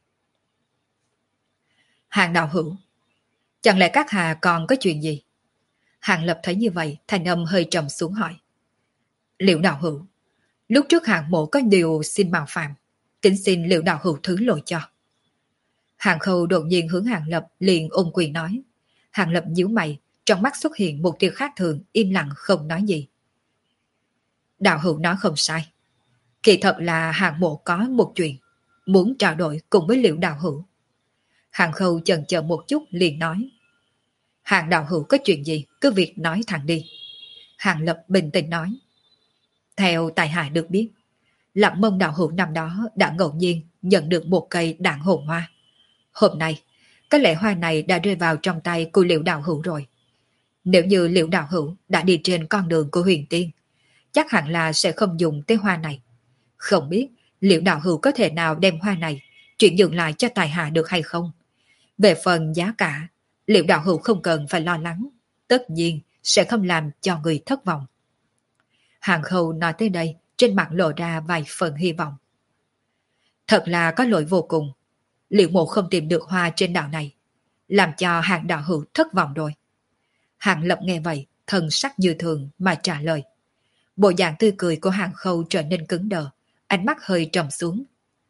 Hàng đạo hữu, chẳng lẽ các hà còn có chuyện gì? Hàng Lập thấy như vậy, thanh âm hơi trầm xuống hỏi. Liệu đạo hữu, lúc trước Hàng mộ có điều xin mạo phạm, kính xin Liệu đạo hữu thứ lỗi cho. Hàng Khâu đột nhiên hướng Hàng Lập liền ôm quyền nói. Hàng Lập nhíu mày, trong mắt xuất hiện một tia khác thường, im lặng không nói gì. Đạo hữu nói không sai. Kỳ thật là Hàng mộ có một chuyện, muốn trao đổi cùng với Liệu đạo hữu. Hàng Khâu chần chờ một chút liền nói. Hàng đạo hữu có chuyện gì, cứ việc nói thẳng đi. Hàng Lập bình tĩnh nói. Theo tại hạ được biết, Lạc Mông đạo hữu năm đó đã ngẫu nhiên nhận được một cây đạn hồn hoa. Hôm nay, cái lễ hoa này đã rơi vào trong tay của Liệu đạo hữu rồi. Nếu như Liệu đạo hữu đã đi trên con đường của huyền tiên, chắc hẳn là sẽ không dùng tới hoa này. Không biết Liệu đạo hữu có thể nào đem hoa này chuyển nhượng lại cho tài hạ được hay không? Về phần giá cả, Liệu đạo hữu không cần phải lo lắng, tất nhiên sẽ không làm cho người thất vọng. Hàng Khâu nói tới đây, trên mặt lộ ra vài phần hy vọng. Thật là có lỗi vô cùng. Liệu mộ không tìm được hoa trên đảo này, làm cho Hàng đạo hữu thất vọng rồi. Hàng Lập nghe vậy, thần sắc như thường mà trả lời. Bộ dạng tươi cười của Hàng Khâu trở nên cứng đờ, ánh mắt hơi trầm xuống.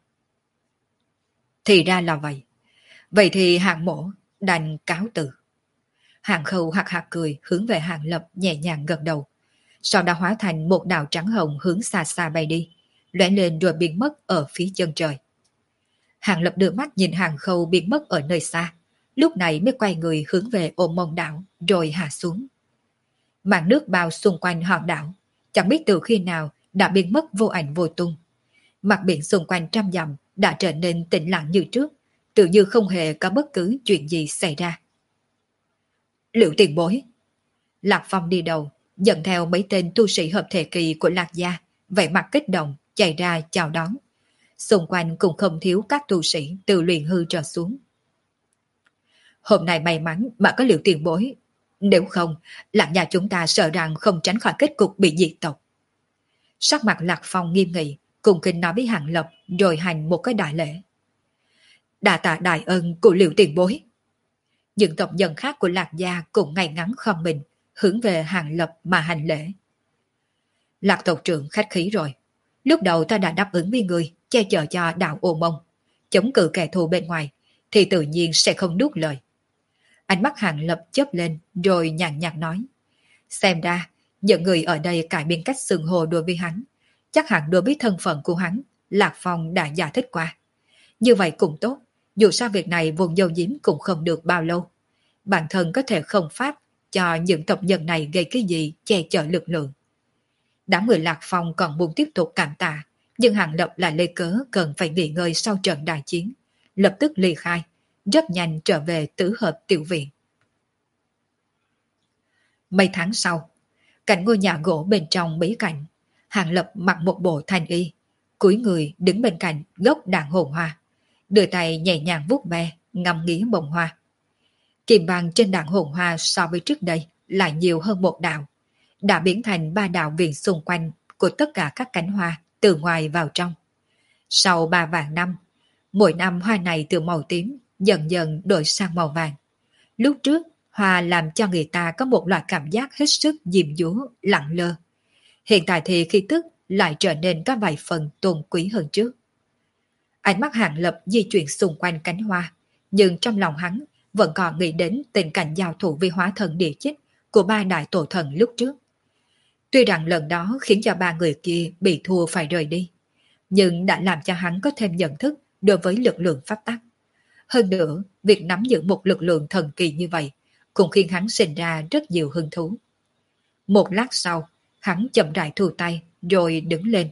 Thì ra là vậy. Vậy thì Hàng mộ đành cáo từ. Hàng Khâu hạc hạc cười hướng về Hàng Lập nhẹ nhàng gật đầu. Sau đó hóa thành một đạo trắng hồng hướng xa xa bay đi, lóe lên rồi biến mất ở phía chân trời. Hàng Lập đưa mắt nhìn Hàng Khâu biến mất ở nơi xa, lúc này mới quay người hướng về Ôm Mông đảo rồi hạ xuống. Màn nước bao xung quanh hòn đảo, chẳng biết từ khi nào đã biến mất vô ảnh vô tung. Mặt biển xung quanh trăm dặm đã trở nên tĩnh lặng như trước, tự như không hề có bất cứ chuyện gì xảy ra. Liệu tiền bối? Lạc Phong đi đầu, dẫn theo mấy tên tu sĩ hợp thể kỳ của Lạc gia, vẻ mặt kích động, chạy ra chào đón. Xung quanh cũng không thiếu các tu sĩ từ luyện hư trở xuống. Hôm nay may mắn mà có Liệu tiền bối, nếu không, Lạc gia chúng ta sợ rằng không tránh khỏi kết cục bị diệt tộc. Sắc mặt Lạc Phong nghiêm nghị, cùng kinh nói với Hàng Lập rồi hành một cái đại lễ. Đa tạ đại ân của Liệu tiền bối. Những tộc nhân khác của Lạc gia cũng ngay ngắn khom mình, hướng về Hàng Lập mà hành lễ. Lạc tộc trưởng khách khí rồi. Lúc đầu ta đã đáp ứng với người che chở cho đạo Ô Mông, chống cự kẻ thù bên ngoài, thì tự nhiên sẽ không nuốt lời. Ánh mắt Hàng Lập chớp lên rồi nhàn nhạt nói. Xem ra, những người ở đây cải biến cách xưng hô đối với hắn. Chắc hẳn đối với thân phận của hắn, Lạc Phong đã giải thích qua. Như vậy cũng tốt, dù sao việc này vùng dâu diếm cũng không được bao lâu. Bản thân có thể không pháp cho những tộc nhân này gây cái gì che chở lực lượng. Đám người Lạc Phong còn muốn tiếp tục cảm tạ, nhưng Hàng Lập lại lấy cớ cần phải nghỉ ngơi sau trận đại chiến, lập tức ly khai, rất nhanh trở về tứ hợp tiểu viện. Mấy tháng sau, Cạnh ngôi nhà gỗ bên trong bí cảnh, Hàng Lập mặc một bộ thanh y, cúi người đứng bên cạnh gốc đàn hồn hoa, đưa tay nhẹ nhàng vuốt ve, ngắm nghía bông hoa. Kim bằng trên đàn hồn hoa so với trước đây lại nhiều hơn một đạo, đã biến thành 3 đạo viền xung quanh của tất cả các cánh hoa từ ngoài vào trong. Sau 3 vạn năm, mỗi năm hoa này từ màu tím dần dần đổi sang màu vàng. Lúc trước, hoa làm cho người ta có một loại cảm giác hết sức diêm dúa, lặng lơ. Hiện tại thì khí tức lại trở nên có vài phần tôn quý hơn trước. Ánh mắt Hàng Lập di chuyển xung quanh cánh hoa, nhưng trong lòng hắn vẫn còn nghĩ đến tình cảnh giao thủ với hóa thần địa chích của 3 đại tổ thần lúc trước. Tuy rằng lần đó khiến cho 3 người kia bị thua phải rời đi, nhưng đã làm cho hắn có thêm nhận thức đối với lực lượng pháp tắc. Hơn nữa, việc nắm giữ một lực lượng thần kỳ như vậy cũng khiến hắn sinh ra rất nhiều hứng thú. Một lát sau, hắn chậm rãi thu tay rồi đứng lên.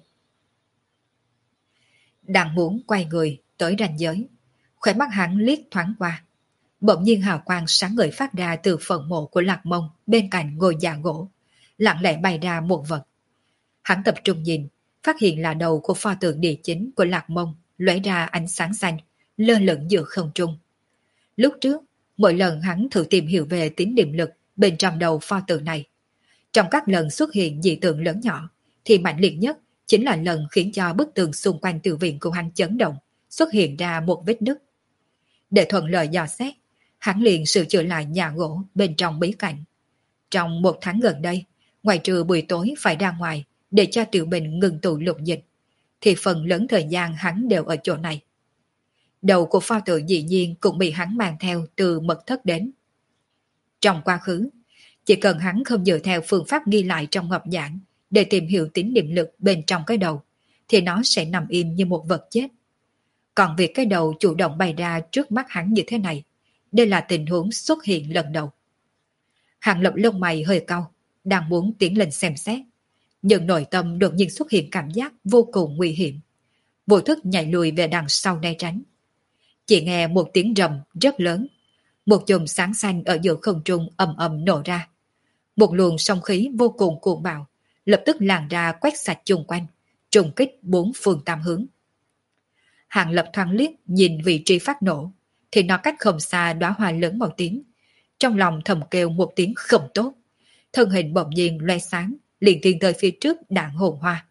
Đang muốn quay người tới ranh giới, khóe mắt hắn liếc thoáng qua. Bỗng nhiên hào quang sáng ngời phát ra từ phần mộ của Lạc Mông bên cạnh ngôi nhà gỗ, lặng lẽ bày ra một vật. Hắn tập trung nhìn, phát hiện là đầu của pho tượng địa chính của Lạc Mông lóe ra ánh sáng xanh, lơ lửng giữa không trung. Lúc trước, mỗi lần hắn thử tìm hiểu về tín niệm lực bên trong đầu pho tượng này, trong các lần xuất hiện dị tượng lớn nhỏ, thì mạnh liệt nhất chính là lần khiến cho bức tường xung quanh tiểu viện của hắn chấn động, xuất hiện ra một vết nứt. Để thuận lợi dò xét, hắn liền sửa chữa lại nhà gỗ bên trong bí cảnh. Trong 1 tháng gần đây, ngoài trừ buổi tối phải ra ngoài để cho tiểu bình ngừng tụ lục dịch, thì phần lớn thời gian hắn đều ở chỗ này. Đầu của pho tượng dĩ nhiên cũng bị hắn mang theo từ mật thất đến. Trong quá khứ, chỉ cần hắn không dựa theo phương pháp ghi lại trong ngọc giảng để tìm hiểu tín niệm lực bên trong cái đầu, thì nó sẽ nằm im như một vật chết. Còn việc cái đầu chủ động bày ra trước mắt hắn như thế này, đây là tình huống xuất hiện lần đầu. Hàng Lập lông mày hơi cau, đang muốn tiến lên xem xét, nhưng nội tâm đột nhiên xuất hiện cảm giác vô cùng nguy hiểm. Vô thức nhảy lùi về đằng sau né tránh. Chỉ nghe một tiếng rầm rất lớn, một chùm sáng xanh ở giữa không trung ầm ầm nổ ra. Một luồng sóng khí vô cùng cuồng bạo lập tức lan ra quét sạch chung quanh, trùng kích 4 phương 8 hướng. Hàng Lập thoáng liếc nhìn vị trí phát nổ, thì nó cách không xa đóa hoa lớn màu tím. Trong lòng thầm kêu một tiếng không tốt, thân hình bỗng nhiên loe sáng, liền tiến tới phía trước đạn hồn hoa.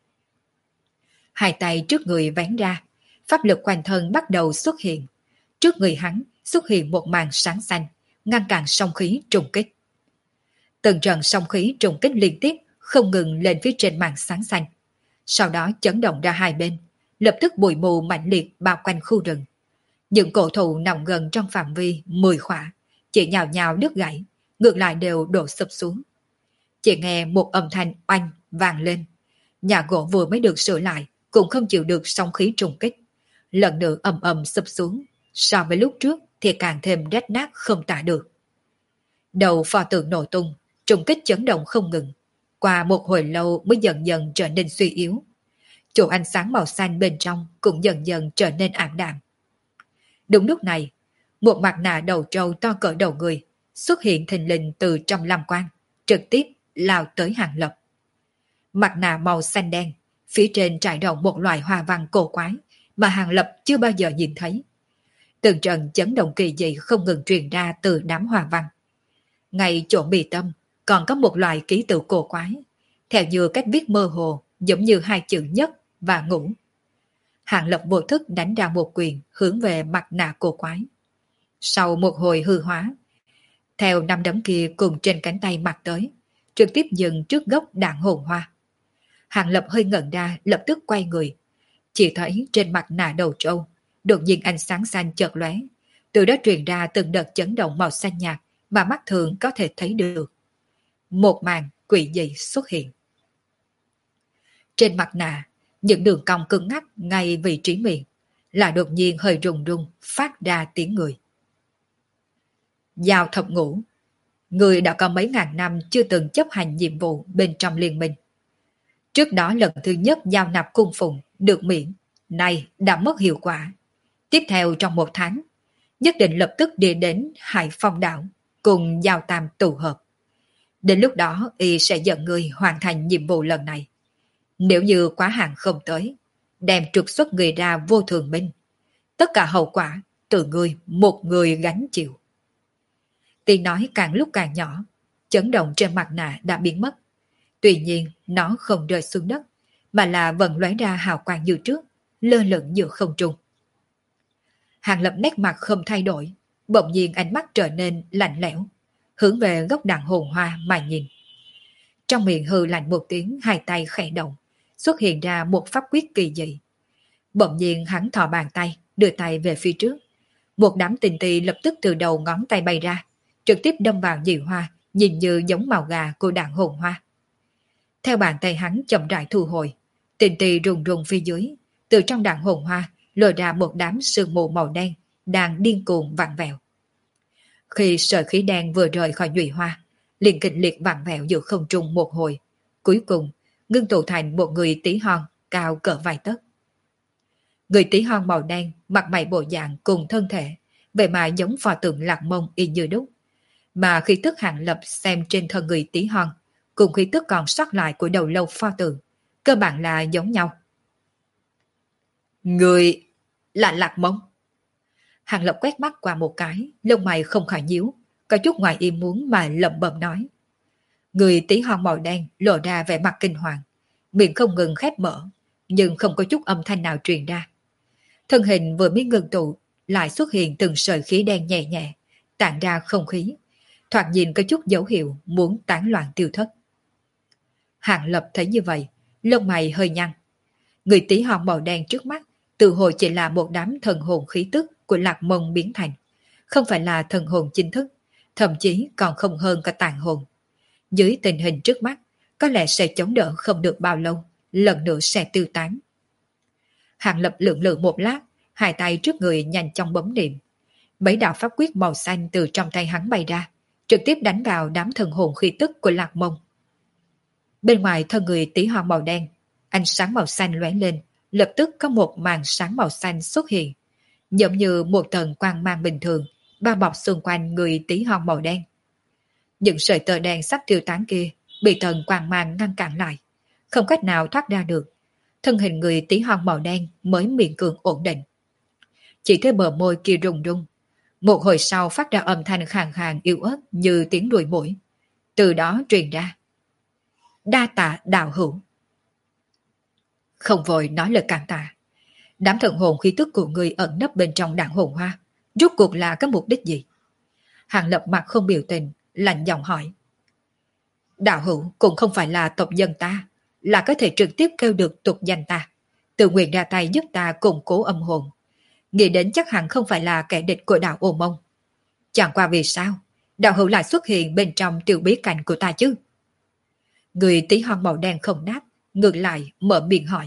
Hai tay trước người vén ra, pháp lực quanh thân bắt đầu xuất hiện. Trước người hắn xuất hiện một màn sáng xanh, ngăn cản sóng khí trùng kích. Từng trận sóng khí trùng kích liên tiếp không ngừng lên phía trên màn sáng xanh. Sau đó chấn động ra hai bên, lập tức bụi mù mãnh liệt bao quanh khu rừng. Những cổ thụ nằm gần trong phạm vi 10 khỏa, chỉ nhào nhào đứt gãy, ngược lại đều đổ sụp xuống. Chỉ nghe một âm thanh oanh vang lên. Nhà gỗ vừa mới được sửa lại, cũng không chịu được sóng khí trùng kích. Lần nữa ầm ầm sụp xuống, so với lúc trước thì càng thêm rách nát không tả được. Đầu pho tượng nổ tung, trùng kích chấn động không ngừng. Qua một hồi lâu mới dần dần trở nên suy yếu. Chỗ ánh sáng màu xanh bên trong cũng dần dần trở nên ảm đạm. Đúng lúc này, một mặt nạ đầu trâu to cỡ đầu người xuất hiện thình lình từ trong lam quang, trực tiếp lao tới Hàng Lập. Mặt nạ màu xanh đen, phía trên trải rộng một loại hoa văn cổ quái mà Hàng Lập chưa bao giờ nhìn thấy. Từng trận chấn động kỳ dị không ngừng truyền ra từ đám hoa văn. Ngay chỗ mi tâm còn có một loại ký tự cổ quái, theo như cách viết mơ hồ, giống như hai chữ nhất và ngũ. Hàng Lập vô thức đánh ra một quyền hướng về mặt nạ cổ quái. Sau một hồi hư hóa, theo năm đấm kia cùng trên cánh tay mặt tới, trực tiếp dừng trước gốc đạn hồn hoa. Hàng Lập hơi ngẩn ra, lập tức quay người. Chỉ thấy trên mặt nạ đầu trâu, đột nhiên ánh sáng xanh chợt lóe, từ đó truyền ra từng đợt chấn động màu xanh nhạt mà mắt thường có thể thấy được. Một màn quỷ dị xuất hiện. Trên mặt nạ, những đường cong cứng ngắc ngay vị trí miệng, là đột nhiên hơi rung rung phát ra tiếng người. Giao thập ngũ, người đã có mấy ngàn năm chưa từng chấp hành nhiệm vụ bên trong liên minh. Trước đó lần thứ nhất giao nạp cung phụng được miễn, nay đã mất hiệu quả. Tiếp theo trong 1 tháng, nhất định lập tức đi đến Hải Phong đảo cùng Giao Tam tụ hợp. Đến lúc đó y sẽ dẫn người hoàn thành nhiệm vụ lần này. Nếu như quá hạn không tới, đem trục xuất người ra vô thường minh. Tất cả hậu quả từ người một người gánh chịu. Tiếng nói càng lúc càng nhỏ, chấn động trên mặt nạ đã biến mất. Tuy nhiên nó không rơi xuống đất, mà là vẫn lóe ra hào quang như trước, lơ lửng giữa không trung. Hàng Lập nét mặt không thay đổi, bỗng nhiên ánh mắt trở nên lạnh lẽo, hướng về góc đàn hồn hoa mà nhìn. Trong miệng hừ lạnh một tiếng, hai tay khẽ động, xuất hiện ra một pháp quyết kỳ dị. Bỗng nhiên hắn thò bàn tay, đưa tay về phía trước. Một đám tinh tì lập tức từ đầu ngón tay bay ra, trực tiếp đâm vào nhị hoa, nhìn như giống màu gà của đàn hồn hoa. Theo bàn tay hắn chậm rãi thu hồi, tinh tì rùng rùng phía dưới, từ trong đàn hồn hoa lôi ra một đám sương mù màu đen đang điên cuồng vặn vẹo. Khi sợi khí đen vừa rời khỏi nhụy hoa, liền kịch liệt vặn vẹo giữa không trung một hồi, cuối cùng ngưng tụ thành một người tí hon cao cỡ vài tấc. Người tí hon màu đen, mặt mày bộ dạng cùng thân thể, vậy mà giống pho tượng Lạc Mông y như đúc. Mà khí tức Hàng Lập xem trên thân người tí hon, cùng khí tức còn sót lại của đầu lâu pho tượng, cơ bản là giống nhau. Người là Lạc Mông. Hàng Lập quét mắt qua một cái, lông mày không khỏi nhíu, có chút ngoài ý muốn mà lẩm bẩm nói. Người tí hon màu đen lộ ra vẻ mặt kinh hoàng, miệng không ngừng khép mở, nhưng không có chút âm thanh nào truyền ra. Thân hình vừa mới ngừng tụ, lại xuất hiện từng sợi khí đen nhẹ nhẹ, tản ra không khí, thoạt nhìn có chút dấu hiệu muốn tán loạn tiêu thất. Hàng Lập thấy như vậy, lông mày hơi nhăn. Người tí hon màu đen trước mắt, tự hồ chỉ là một đám thần hồn khí tức của Lạc Mông biến thành, không phải là thần hồn chính thức, thậm chí còn không hơn cả tàn hồn. Dưới tình hình trước mắt, có lẽ sẽ chống đỡ không được bao lâu, lần nữa sẽ tiêu tán. Hàng Lập lưỡng lự một lát, hai tay trước người nhanh chóng bấm niệm. Mấy đạo pháp quyết màu xanh từ trong tay hắn bay ra, trực tiếp đánh vào đám thần hồn khí tức của Lạc Mông. Bên ngoài thân người tí hon màu đen, ánh sáng màu xanh lóe lên, lập tức có một màn sáng màu xanh xuất hiện, giống như một tầng quang mang bình thường, bao bọc xung quanh người tí hon màu đen. Những sợi tơ đen sắp tiêu tán kia bị tầng quang mang ngăn cản lại, không cách nào thoát ra được. Thân hình người tí hon màu đen mới miễn cưỡng ổn định. Chỉ thấy bờ môi kia rung rung, một hồi sau phát ra âm thanh khàn khàn yếu ớt như tiếng ruồi muỗi. Từ đó truyền ra: đa tạ đạo hữu. Không vội nói lời cảm tạ. Đám thần hồn khí tức của người ẩn nấp bên trong đạn hồn hoa, rốt cuộc là có mục đích gì? Hàng Lập mặt không biểu tình, lạnh giọng hỏi. Đạo hữu cũng không phải là tộc dân ta, là có thể trực tiếp kêu được tục danh ta, tự nguyện ra tay giúp ta củng cố âm hồn. Nghĩ đến chắc hẳn không phải là kẻ địch của đạo Ô Mông. Chẳng qua vì sao đạo hữu lại xuất hiện bên trong tiểu bí cảnh của ta chứ? Người tí hon màu đen không đáp, ngược lại mở miệng hỏi.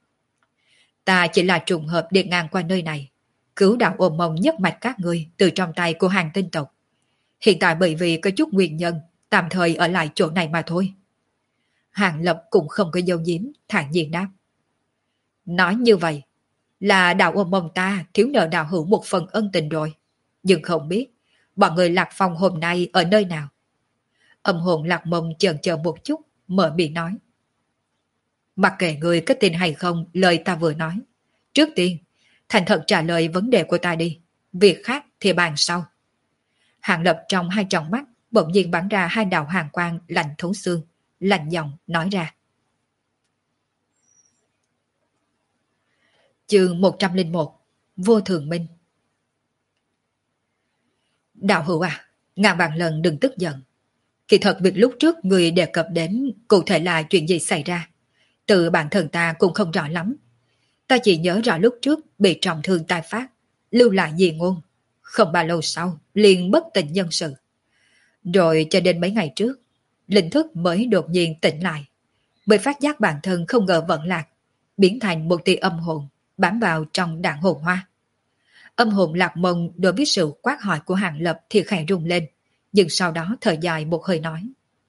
Ta chỉ là trùng hợp đi ngang qua nơi này, cứu đạo Ô Mông nhất mạch các ngươi từ trong tay của hàng tinh tộc. Hiện tại bởi vì có chút nguyên nhân, tạm thời ở lại chỗ này mà thôi. Hàng Lập cũng không có dấu giếm, thản nhiên đáp. Nói như vậy, là đạo Ô Mông ta thiếu nợ đạo hữu một phần ân tình rồi. Nhưng không biết, bọn người Lạc Phong hôm nay ở nơi nào? Âm hồn Lạc Mông chần chờ một chút, mở miệng nói. Mặc kệ người có tin hay không lời ta vừa nói, trước tiên, thành thật trả lời vấn đề của ta đi, việc khác thì bàn sau. Hàng Lập trong hai tròng mắt bỗng nhiên bắn ra hai đạo hàn quang lạnh thấu xương, lạnh giọng nói ra. Chương 101, Vô Thường Minh. Đạo hữu à, ngàn vạn lần đừng tức giận. Kỳ thật việc lúc trước người đề cập đến cụ thể là chuyện gì xảy ra, tự bản thân ta cũng không rõ lắm. Ta chỉ nhớ rõ lúc trước bị trọng thương tai phát, lưu lại di ngôn. Không bao lâu sau, liền bất tỉnh nhân sự. Rồi cho đến mấy ngày trước, linh thức mới đột nhiên tỉnh lại. Bởi phát giác bản thân không ngờ vận lạc, biến thành một tia âm hồn, bám vào trong đạn hồn hoa. Âm hồn Lạc Mông đối với sự quát hỏi của Hàng Lập thì khẽ rung lên, nhưng sau đó thở dài một hơi nói.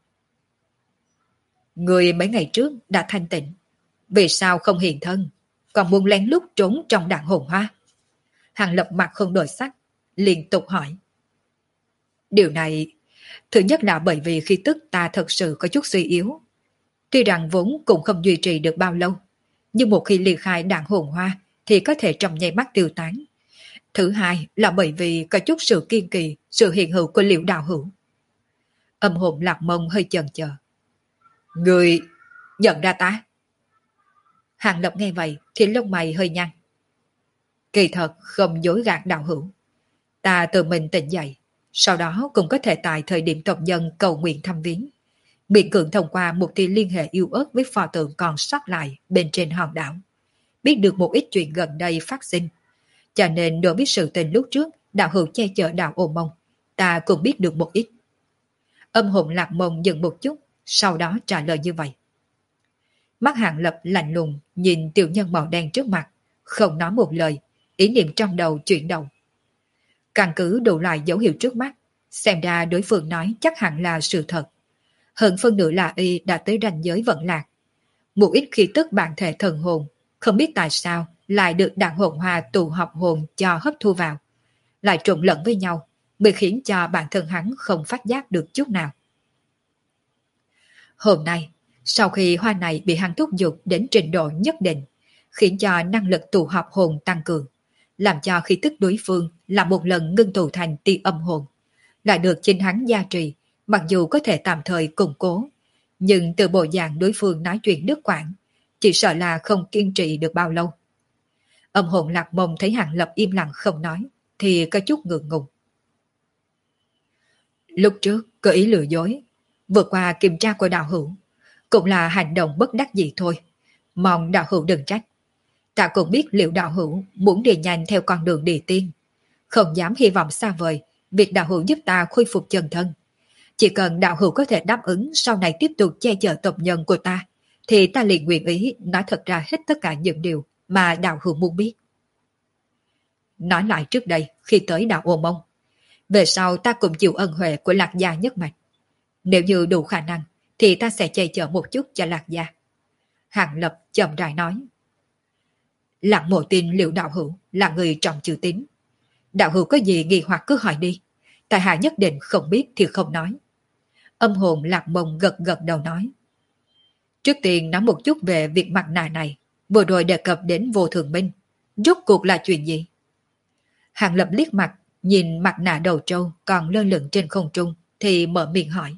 Người mấy ngày trước đã thanh tịnh, vì sao không hiện thân, còn muốn lén lút trốn trong đạn hồn hoa? Hàng Lập mặt không đổi sắc, liên tục hỏi. Điều này Thứ nhất là bởi vì khí tức ta thật sự có chút suy yếu. Tuy rằng vốn cũng không duy trì được bao lâu, nhưng một khi ly khai đạn hồn hoa thì có thể trong nháy mắt tiêu tán. Thứ hai là bởi vì có chút sự kiên kỳ, sự hiện hữu của Liễu đạo hữu. Âm hồn Lạc Mông hơi chần chờ. Người nhận ra ta? Hàng Lập nghe vậy thì lông mày hơi nhăn. Kỳ thật không dối gạt đạo hữu. Ta tự mình tỉnh dậy, sau đó cũng có thể tại thời điểm tộc nhân cầu nguyện thăm viếng, miễn cưỡng thông qua một tia liên hệ yêu ớt với pho tượng còn sót lại bên trên hòn đảo, biết được một ít chuyện gần đây phát sinh. Cho nên đối với sự tình lúc trước đạo hữu che chở đạo Ô Mông, ta cũng biết được một ít. Âm hồn Lạc Mông dừng một chút, sau đó trả lời như vậy. Mắt Hàng Lập lạnh lùng nhìn tiểu nhân màu đen trước mặt, không nói một lời, ý niệm trong đầu chuyển động. Căn cứ đủ loại dấu hiệu trước mắt, xem ra đối phương nói chắc hẳn là sự thật. Hơn phân nửa là y đã tới ranh giới vận lạc. Một ít khí tức bản thể thần hồn, không biết tại sao lại được đạn hồn hoa tụ họp hồn cho hấp thu vào, lại trộn lẫn với nhau, mới khiến cho bản thân hắn không phát giác được chút nào. Hôm nay, sau khi hoa này bị hắn thúc giục đến trình độ nhất định, khiến cho năng lực tụ họp hồn tăng cường, làm cho khí tức đối phương là một lần ngưng tụ thành tia âm hồn, lại được chính hắn gia trì, mặc dù có thể tạm thời củng cố, nhưng từ bộ dạng đối phương nói chuyện đứt quãng, chỉ sợ là không kiên trì được bao lâu. Âm hồn Lạc Mông thấy Hàng Lập im lặng không nói, thì có chút ngượng ngùng. Lúc trước có ý lừa dối, vượt qua kiểm tra của đạo hữu, cũng là hành động bất đắc dĩ thôi, mong đạo hữu đừng trách. Ta cũng biết liệu đạo hữu muốn đi nhanh theo con đường địa tiên, không dám hy vọng xa vời việc đạo hữu giúp ta khôi phục chân thân. Chỉ cần đạo hữu có thể đáp ứng sau này tiếp tục che chở tộc nhân của ta, thì ta liền nguyện ý nói thật ra hết tất cả những điều mà đạo hữu muốn biết. Nói lại trước đây khi tới đạo Ô Mông, về sau ta cũng chịu ân huệ của Lạc gia nhất mạch. Nếu như đủ khả năng thì ta sẽ che chở một chút cho Lạc gia. Hàng Lập chậm rãi nói. Lạc Mộ tin liệu đạo hữu là người trọng chữ tín. Đạo hữu có gì nghi hoặc cứ hỏi đi, tại hạ nhất định không biết thì không nói. Âm hồn Lạc Mông gật gật đầu nói. Trước tiên nói một chút về việc mặt nạ này, vừa rồi đề cập đến Vô Thường Minh, rốt cuộc là chuyện gì? Hàng Lập liếc mặt, nhìn mặt nạ đầu trâu còn lơ lửng trên không trung, thì mở miệng hỏi.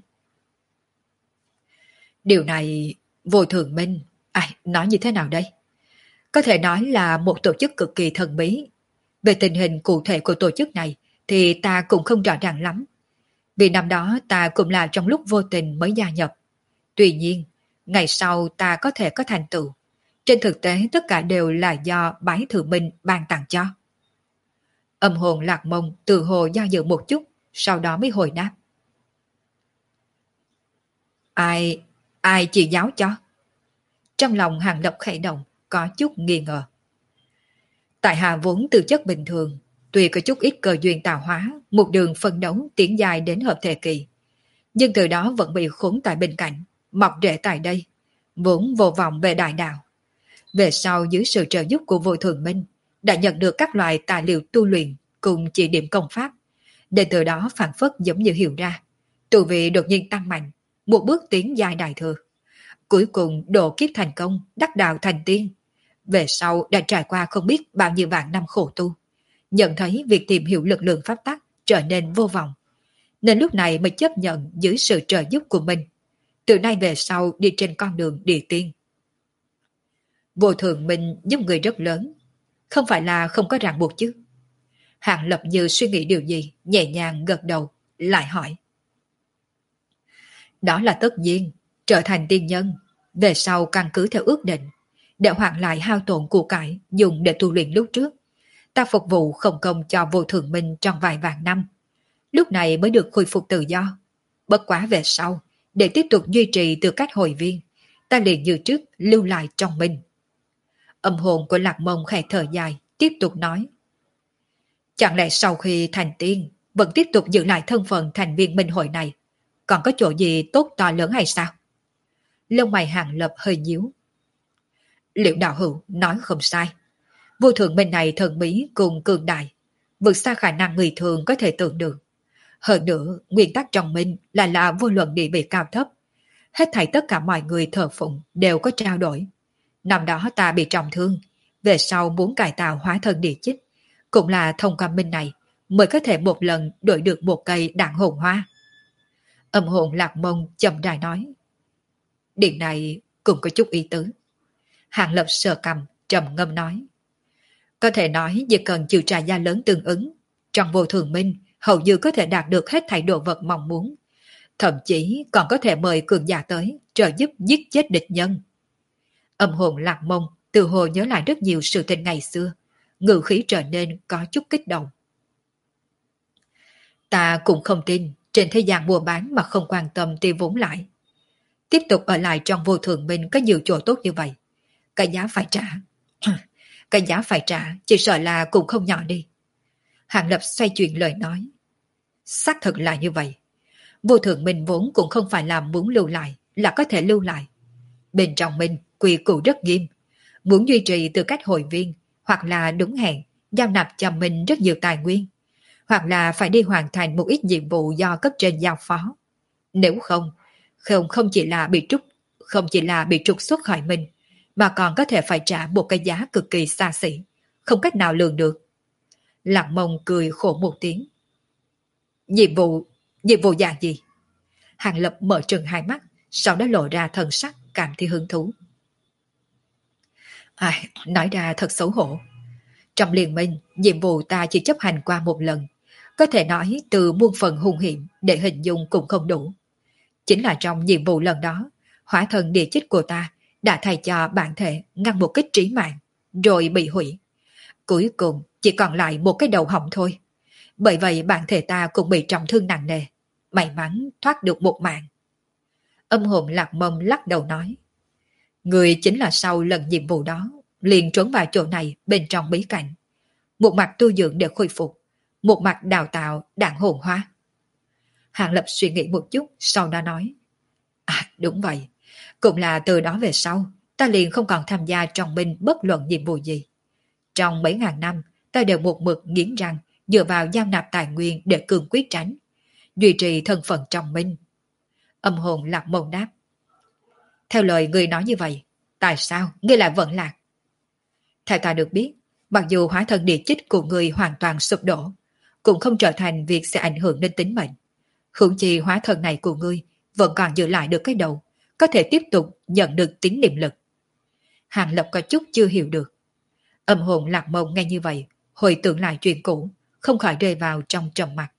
Điều này, Vô Thường Minh, nói như thế nào đây? Có thể nói là một tổ chức cực kỳ thần bí. Về tình hình cụ thể của tổ chức này thì ta cũng không rõ ràng lắm. Vì năm đó ta cũng là trong lúc vô tình mới gia nhập. Tuy nhiên, ngày sau ta có thể có thành tựu. Trên thực tế tất cả đều là do Bái Thượng Minh ban tặng cho. Âm hồn Lạc Mông từ hồ do dự một chút, sau đó mới hồi đáp. Ai chỉ giáo cho? Trong lòng Hàng Lập khẽ động, có chút nghi ngờ. Tại hạ vốn từ chất bình thường, tuy có chút ít cơ duyên tạo hóa, một đường phân đấu tiến dài đến hợp thể kỳ, nhưng từ đó vẫn bị khốn tại bên cạnh, mọc rễ tại đây, vốn vô vọng về đại đạo. Về sau dưới sự trợ giúp của Vô Thường Minh, đã nhận được các loại tài liệu tu luyện cùng chỉ điểm công pháp, để từ đó phản phất giống như hiểu ra, tu vị đột nhiên tăng mạnh, một bước tiến dài đại thừa. Cuối cùng độ kiếp thành công, đắc đạo thành tiên. Về sau đã trải qua không biết bao nhiêu vạn năm khổ tu, nhận thấy việc tìm hiểu lực lượng pháp tắc trở nên vô vọng, nên lúc này mới chấp nhận dưới sự trợ giúp của mình, từ nay về sau đi trên con đường địa tiên. Vô Thường Minh giúp người rất lớn, không phải là không có ràng buộc chứ? Hàng Lập như suy nghĩ điều gì, nhẹ nhàng gật đầu, lại hỏi. Đó là tất nhiên, trở thành tiên nhân, về sau căn cứ theo ước định, để hoàn lại hao tổn của cải dùng để tu luyện lúc trước. Ta phục vụ không công cho Vô Thường Minh trong vài vạn năm, lúc này mới được khôi phục tự do. Bất quá về sau, để tiếp tục duy trì tư cách hội viên, ta liền như trước lưu lại trong mình. Âm hồn của Lạc Mông khẽ thở dài, tiếp tục nói. Chẳng lẽ sau khi thành tiên, vẫn tiếp tục giữ lại thân phận thành viên minh hội này, còn có chỗ gì tốt to lớn hay sao? Lông mày Hàng Lập hơi nhíu. Liệu đạo hữu nói không sai. Vô Thường Minh này thần bí cùng cường đại, vượt xa khả năng người thường có thể tưởng được. Hơn nữa, nguyên tắc trong minh là vô luận địa vị cao thấp. Hết thảy tất cả mọi người thờ phụng đều có trao đổi. Năm đó ta bị trọng thương, về sau muốn cải tạo hóa thân địa chích, cũng là thông qua minh này mới có thể một lần đổi được một cây đạn hồn hoa. Âm hồn Lạc Mông chậm rãi nói. Điện này cũng có chút ý tứ. Hàng Lập sờ cầm, trầm ngâm nói. Có thể nói chỉ cần chịu trả giá lớn tương ứng, trong vô thường minh hầu như có thể đạt được hết thảy đồ vật mong muốn. Thậm chí còn có thể mời cường giả tới trợ giúp giết chết địch nhân. Âm hồn Lạc Mông từ hồ nhớ lại rất nhiều sự tình ngày xưa, ngữ khí trở nên có chút kích động. Ta cũng không tin trên thế gian mua bán mà không quan tâm tiêu vốn lại. Tiếp tục ở lại trong vô thường minh có nhiều chỗ tốt như vậy. Cái giá phải trả. Cái giá phải trả chỉ sợ là cũng không nhỏ đi. Hàng Lập xoay chuyển lời nói. Xác thực là như vậy. Vô thường minh vốn cũng không phải là muốn lưu lại là có thể lưu lại. Bên trong minh quy củ rất nghiêm. Muốn duy trì tư cách hội viên hoặc là đúng hẹn giao nạp cho mình rất nhiều tài nguyên, hoặc là phải đi hoàn thành một ít nhiệm vụ do cấp trên giao phó. Nếu không, không chỉ là bị trục xuất khỏi mình, mà còn có thể phải trả một cái giá cực kỳ xa xỉ, không cách nào lường được. Lạc Mông cười khổ một tiếng. Nhiệm vụ dạng gì? Hàng Lập mở trừng hai mắt, sau đó lộ ra thần sắc cảm thấy hứng thú. Nói ra thật xấu hổ. Trong liên minh, nhiệm vụ ta chỉ chấp hành qua một lần. Có thể nói từ muôn phần hung hiểm để hình dung cũng không đủ. Chính là trong nhiệm vụ lần đó, hỏa thần địa chích của ta đã thay cho bản thể ngăn một kích trí mạng, rồi bị hủy. Cuối cùng chỉ còn lại một cái đầu họng thôi. Bởi vậy bản thể ta cũng bị trọng thương nặng nề. May mắn thoát được một mạng. Âm hồn Lạc Mông lắc đầu nói. Người chính là sau lần nhiệm vụ đó liền trốn vào chỗ này bên trong bí cảnh. Một mặt tu dưỡng để khôi phục, một mặt đào tạo đạn hồn hóa. Hàng Lập suy nghĩ một chút, sau đó nói. Đúng vậy. Cũng là từ đó về sau, ta liền không còn tham gia trong binh bất luận nhiệm vụ gì. Trong mấy ngàn năm, ta đều một mực nghiến răng dựa vào giao nạp tài nguyên để cường quyết tránh, duy trì thân phận trong binh. Âm hồn Lạc Mông đáp. Theo lời người nói như vậy, tại sao ngươi lại vẫn lạc? Theo ta được biết, mặc dù hóa thân địa chích của người hoàn toàn sụp đổ, cũng không trở thành việc sẽ ảnh hưởng đến tính mệnh. Hưởng chi hóa thân này của ngươi vẫn còn giữ lại được cái đầu, có thể tiếp tục nhận được tín niệm lực. Hàng Lập có chút chưa hiểu được. Âm hồn Lạc Mông nghe như vậy, hồi tưởng lại chuyện cũ, không khỏi rơi vào trong trầm mặc.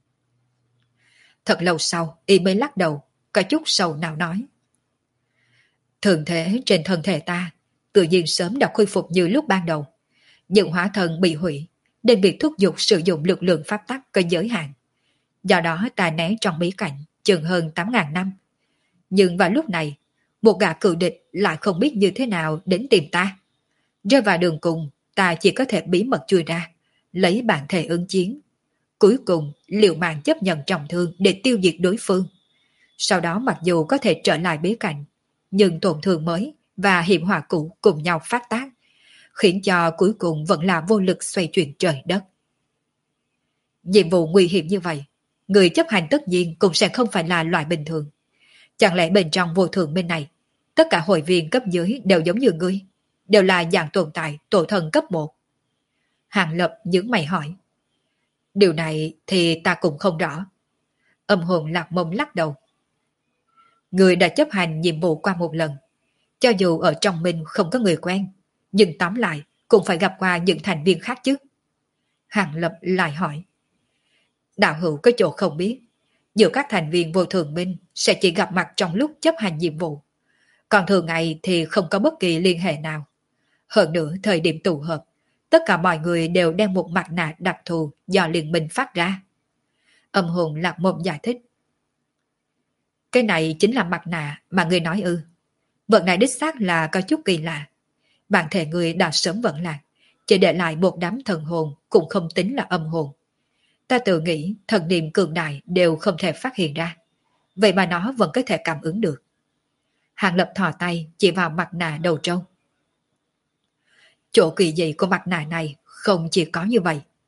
Thật lâu sau, y mới lắc đầu, có chút sầu nào nói. Thường thế trên thân thể ta, tự nhiên sớm đã khôi phục như lúc ban đầu. Nhưng hóa thân bị hủy, nên việc thúc giục sử dụng lực lượng pháp tắc có giới hạn. Do đó ta né trong bí cảnh chừng hơn 8.000 năm. Nhưng vào lúc này, một gã cự địch lại không biết như thế nào đến tìm ta. Rơi vào đường cùng, ta chỉ có thể bí mật chui ra, lấy bản thể ứng chiến. Cuối cùng, liều mạng chấp nhận trọng thương để tiêu diệt đối phương. Sau đó mặc dù có thể trở lại bí cảnh, nhưng tổn thương mới và hiểm họa cũ cùng nhau phát tác, khiến cho cuối cùng vẫn là vô lực xoay chuyển trời đất. Nhiệm vụ nguy hiểm như vậy, người chấp hành tất nhiên cũng sẽ không phải là loại bình thường. Chẳng lẽ bên trong vô thường bên này, tất cả hội viên cấp dưới đều giống như ngươi, đều là dạng tồn tại tổ thần cấp 1? Hàng Lập nhướng mày hỏi. Điều này thì ta cũng không rõ. Âm hồn Lạc Mông lắc đầu. Người đã chấp hành nhiệm vụ qua một lần. Cho dù ở trong mình không có người quen, nhưng tóm lại cũng phải gặp qua những thành viên khác chứ. Hàng Lập lại hỏi. Đạo hữu có chỗ không biết, giữa các thành viên vô thường minh sẽ chỉ gặp mặt trong lúc chấp hành nhiệm vụ. Còn thường ngày thì không có bất kỳ liên hệ nào. Hơn nữa thời điểm tụ hợp, tất cả mọi người đều đem một mặt nạ đặc thù do liên minh phát ra. Âm hồn Lạc Mông giải thích. Cái này chính là mặt nạ mà người nói ư? Vật này đích xác là có chút kỳ lạ. Bản thể người đã sớm vẫn lạc, chỉ để lại một đám thần hồn cũng không tính là âm hồn. Ta tự nghĩ thần niệm cường đại đều không thể phát hiện ra. Vậy mà nó vẫn có thể cảm ứng được. Hàng Lập thò tay chỉ vào mặt nạ đầu trâu. Chỗ kỳ dị của mặt nạ này không chỉ có như vậy.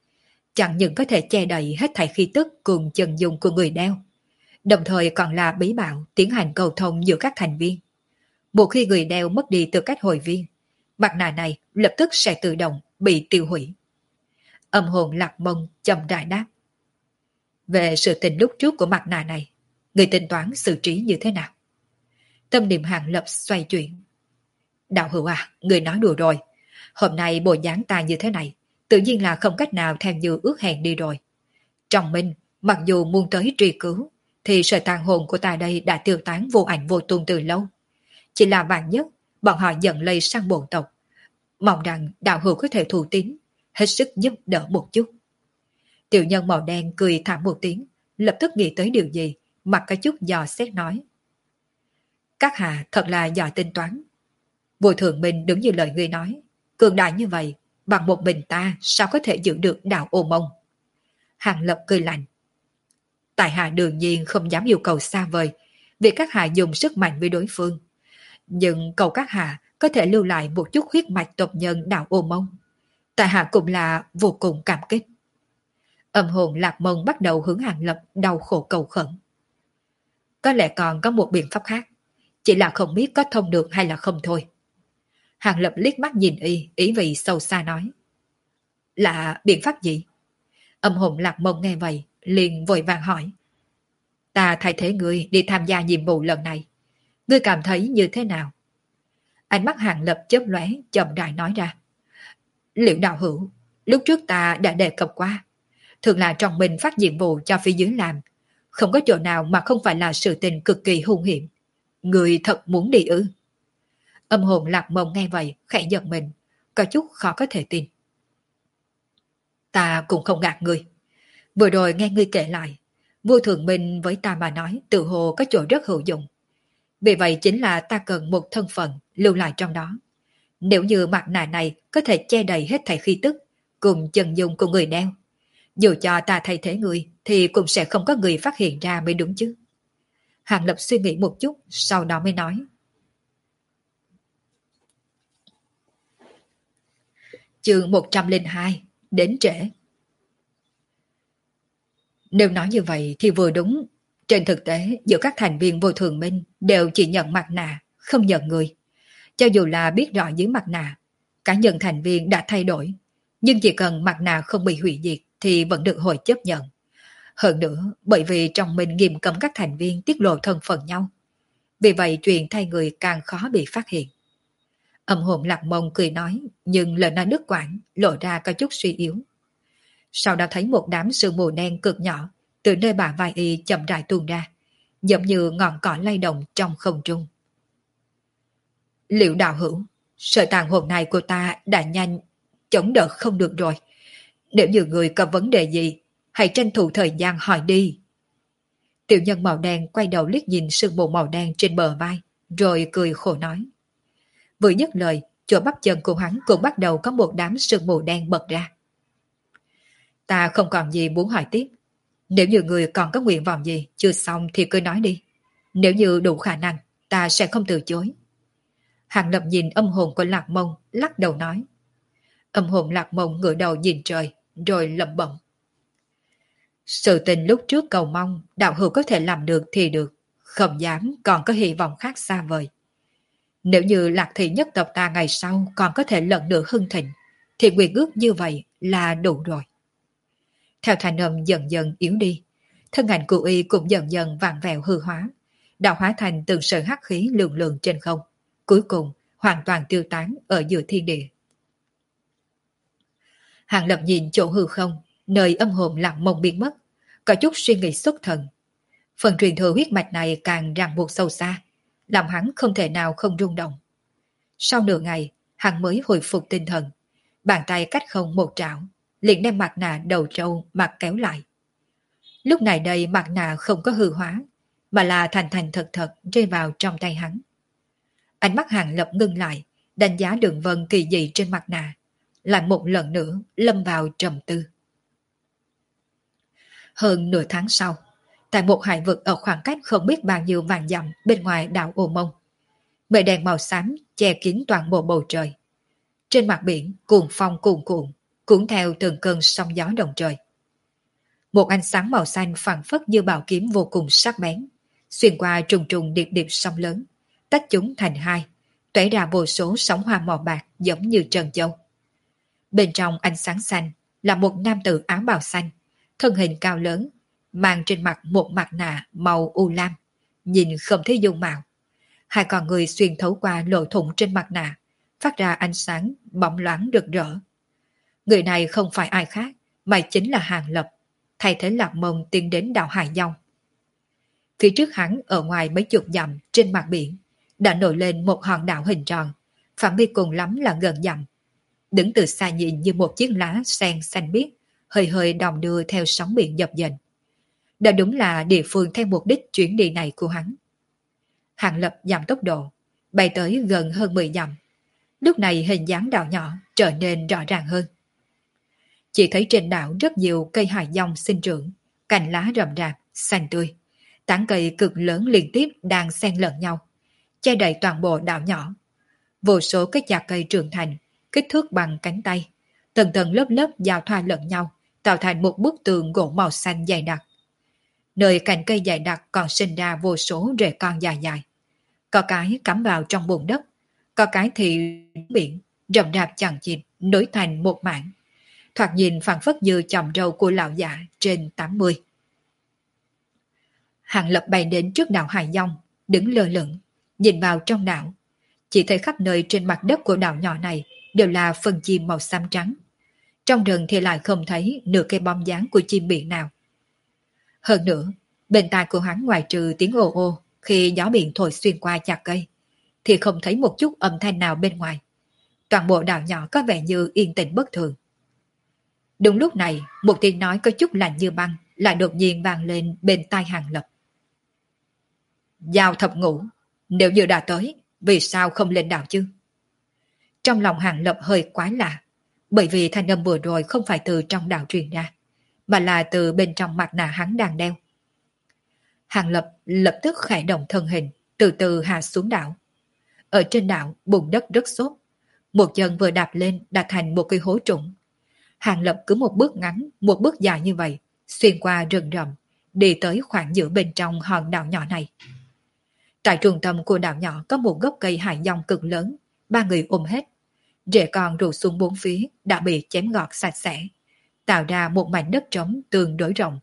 chẳng những có thể che đậy hết thảy khí tức cùng chân dung của người đeo, đồng thời còn là bí bảo tiến hành cầu thông giữa các thành viên. Một khi người đeo mất đi tư cách hội viên, mặt nạ này lập tức sẽ tự động bị tiêu hủy. Âm hồn Lạc Mông chậm rãi đáp. Về sự tình lúc trước của mặt nạ này, người tính toán xử trí như thế nào? Tâm niệm Hàng Lập xoay chuyển. Đạo hữu à, người nói đùa rồi. Hôm nay bộ dáng ta như thế này, tự nhiên là không cách nào theo như ước hẹn đi rồi. Trong Minh, mặc dù muốn tới truy cứu, thì sợi tàn hồn của ta đây đã tiêu tán vô ảnh vô tung từ lâu. Chỉ là vạn nhất, bọn họ dẫn lây sang bộ tộc. Mong rằng đạo hữu có thể thủ tín, hết sức giúp đỡ một chút. Tiểu nhân màu đen cười thảm một tiếng, lập tức nghĩ tới điều gì, mặt có chút dò xét nói. Các hạ thật là giỏi tính toán. Vô Thượng Minh đúng như lời ngươi nói, cường đại như vậy, bằng một mình ta sao có thể giữ được đạo Ô Mông? Hàng Lập cười lạnh. Tại hạ đương nhiên không dám yêu cầu xa vời, vì các hạ dùng sức mạnh với đối phương. Nhưng cầu các hạ có thể lưu lại một chút huyết mạch tộc nhân đạo Ô Mông. Tại hạ cũng là vô cùng cảm kích. Âm hồn Lạc Mông bắt đầu hướng Hàng Lập đau khổ cầu khẩn. Có lẽ còn có một biện pháp khác, chỉ là không biết có thông được hay là không thôi. Hàng Lập liếc mắt nhìn y, ý vị sâu xa nói. Là biện pháp gì? Âm hồn Lạc Mông nghe vậy, liền vội vàng hỏi. Ta thay thế ngươi đi tham gia nhiệm vụ lần này. Ngươi cảm thấy như thế nào? Ánh mắt Hàng Lập chớp lóe, chậm rãi nói ra. Liệu đạo hữu, lúc trước ta đã đề cập qua. Thường là trong mình phát nhiệm vụ cho phía dưới làm. Không có chỗ nào mà không phải là sự tình cực kỳ hung hiểm. Ngươi thật muốn đi ư? Âm hồn Lạc Mông nghe vậy, khẽ giật mình, có chút khó có thể tin. Ta cũng không gạt ngươi. Vừa rồi nghe ngươi kể lại, Vô Thượng Minh với ta mà nói tự hồ có chỗ rất hữu dụng. Vì vậy chính là ta cần một thân phận lưu lại trong đó. Nếu như mặt nạ này có thể che đầy hết thảy khí tức cùng chân dung của người đeo, dù cho ta thay thế người thì cũng sẽ không có người phát hiện ra mới đúng chứ. Hàng Lập suy nghĩ một chút, sau đó mới nói. Chương 102, đến trễ. Nếu nói như vậy thì vừa đúng. Trên thực tế, giữa các thành viên Vô Thường Minh đều chỉ nhận mặt nạ, không nhận người. Cho dù là biết rõ dưới mặt nạ, cá nhân thành viên đã thay đổi, nhưng chỉ cần mặt nạ không bị hủy diệt thì vẫn được hội chấp nhận. Hơn nữa, bởi vì trong mình nghiêm cấm các thành viên tiết lộ thân phận nhau. Vì vậy chuyện thay người càng khó bị phát hiện. Âm hồn Lạc Mông cười nói, nhưng lời nói đứt quãng lộ ra có chút suy yếu. Sau đó thấy một đám sương mù đen cực nhỏ từ nơi bả vai y chậm rãi tuôn ra, giống như ngọn cỏ lay động trong không trung. Liệu đạo hữu, sợi tàn hồn này của ta đã nhanh chống đỡ không được rồi. Nếu như người có vấn đề gì, hãy tranh thủ thời gian hỏi đi. Tiểu nhân màu đen quay đầu liếc nhìn sương mù màu đen trên bờ vai, rồi cười khổ nói. Vừa dứt lời, chỗ bắp chân của hắn cũng bắt đầu có một đám sương mù đen bật ra. Ta không còn gì muốn hỏi tiếp. Nếu như người còn có nguyện vọng gì chưa xong thì cứ nói đi. Nếu như đủ khả năng, ta sẽ không từ chối. Hàng Lập nhìn âm hồn của Lạc Mông, lắc đầu nói. Âm hồn Lạc Mông ngửa đầu nhìn trời, rồi lẩm bẩm. Sự tình lúc trước cầu mong, đạo hữu có thể làm được thì được, không dám còn có hy vọng khác xa vời. Nếu như Lạc Thị nhất tộc ta ngày sau còn có thể lần nữa hưng thịnh, thì nguyện ước như vậy là đủ rồi. Theo thanh âm dần dần yếu đi, thân ảnh của y cũng dần dần vặn vẹo hư hóa, đạo hóa thành từng sợi hắc khí lượn lượn trên không, cuối cùng hoàn toàn tiêu tán ở giữa thiên địa. Hàng Lập nhìn chỗ hư không, nơi âm hồn Lạc Mông biến mất, có chút suy nghĩ xuất thần. Phần truyền thừa huyết mạch này càng ràng buộc sâu xa, làm hắn không thể nào không rung động. Sau nửa ngày, hắn mới hồi phục tinh thần, bàn tay cách không một trảo, liền đem mặt nạ đầu trâu mặt kéo lại. Lúc này đây mặt nạ không có hư hóa, mà là thành thành thật thật rơi vào trong tay hắn. Ánh mắt Hàng Lập ngưng lại, đánh giá đường vân kỳ dị trên mặt nạ, lại một lần nữa lâm vào trầm tư. Hơn nửa tháng sau, tại một hải vực ở khoảng cách không biết bao nhiêu vạn dặm bên ngoài đảo Ô Mông, mây đèn màu xám che kín toàn bộ bầu trời. Trên mặt biển cuồng phong cuồn cuộn, cuốn theo từng cơn sóng gió động trời. Một ánh sáng màu xanh phảng phất như bảo kiếm vô cùng sắc bén, xuyên qua trùng trùng điệp điệp sóng lớn, tách chúng thành hai, tóe ra vô số sóng hoa màu bạc giống như trân châu. Bên trong ánh sáng xanh là một nam tử áo bào xanh, thân hình cao lớn, mang trên mặt một mặt nạ màu u lam, nhìn không thấy dung mạo. Hai con người xuyên thấu qua lỗ thủng trên mặt nạ, phát ra ánh sáng bóng loáng rực rỡ. Người này không phải ai khác, mà chính là Hàng Lập, thay thế Lạc Mông tiến đến đảo Hải Dông. Phía trước hắn ở ngoài mấy chục dặm trên mặt biển, đã nổi lên một hòn đảo hình tròn, phạm vi cùng lắm là gần dặm. Đứng từ xa nhìn như một chiếc lá sen xanh biếc, hơi hơi đong đưa theo sóng biển dập dềnh. Đó đúng là địa phương theo mục đích chuyến đi này của hắn. Hàng Lập giảm tốc độ, bay tới gần hơn 10 dặm. Lúc này hình dáng đảo nhỏ trở nên rõ ràng hơn. Chỉ thấy trên đảo rất nhiều cây hải dong sinh trưởng, cành lá rậm rạp, xanh tươi. Tán cây cực lớn liên tiếp đang xen lẫn nhau, che đầy toàn bộ đảo nhỏ. Vô số cái chạc cây trưởng thành, kích thước bằng cánh tay, tầng tầng lớp lớp giao thoa lẫn nhau, tạo thành một bức tường gỗ màu xanh dày đặc. Nơi cành cây dày đặc còn sinh ra vô số rễ con dài dài. Có cái cắm vào trong bùn đất, có cái thì biển, rậm rạp chằng chịt, nối thành một mảng. Thoạt nhìn phảng phất như chòm râu của lão già trên 80. Hàng Lập bay đến trước đảo Hải Dông, đứng lơ lửng, nhìn vào trong đảo. Chỉ thấy khắp nơi trên mặt đất của đảo nhỏ này đều là phần chim màu xám trắng. Trong rừng thì lại không thấy nửa cái bóng dáng của chim biển nào. Hơn nữa, bên tai của hắn ngoài trừ tiếng ồ ô khi gió biển thổi xuyên qua chạc cây, thì không thấy một chút âm thanh nào bên ngoài. Toàn bộ đảo nhỏ có vẻ như yên tĩnh bất thường. Đúng lúc này, một tiếng nói có chút lạnh như băng lại đột nhiên vang lên bên tai Hàng Lập. Giao thập ngũ, nếu như đã tới, vì sao không lên đảo chứ? Trong lòng Hàng Lập hơi quái lạ, bởi vì thanh âm vừa rồi không phải từ trong đảo truyền ra, mà là từ bên trong mặt nạ hắn đang đeo. Hàng Lập lập tức khẽ động thân hình, từ từ hạ xuống đảo. Ở trên đảo, bùn đất rất xốp. Một chân vừa đạp lên đã thành một cái hố trũng. Hàng Lập cứ một bước ngắn, một bước dài như vậy, xuyên qua rừng rậm, đi tới khoảng giữa bên trong hòn đảo nhỏ này. Tại trung tâm của đảo nhỏ có một gốc cây hải dong cực lớn, ba người ôm hết. Rễ con rủ xuống bốn phía đã bị chém gọt sạch sẽ, tạo ra một mảnh đất trống tương đối rộng.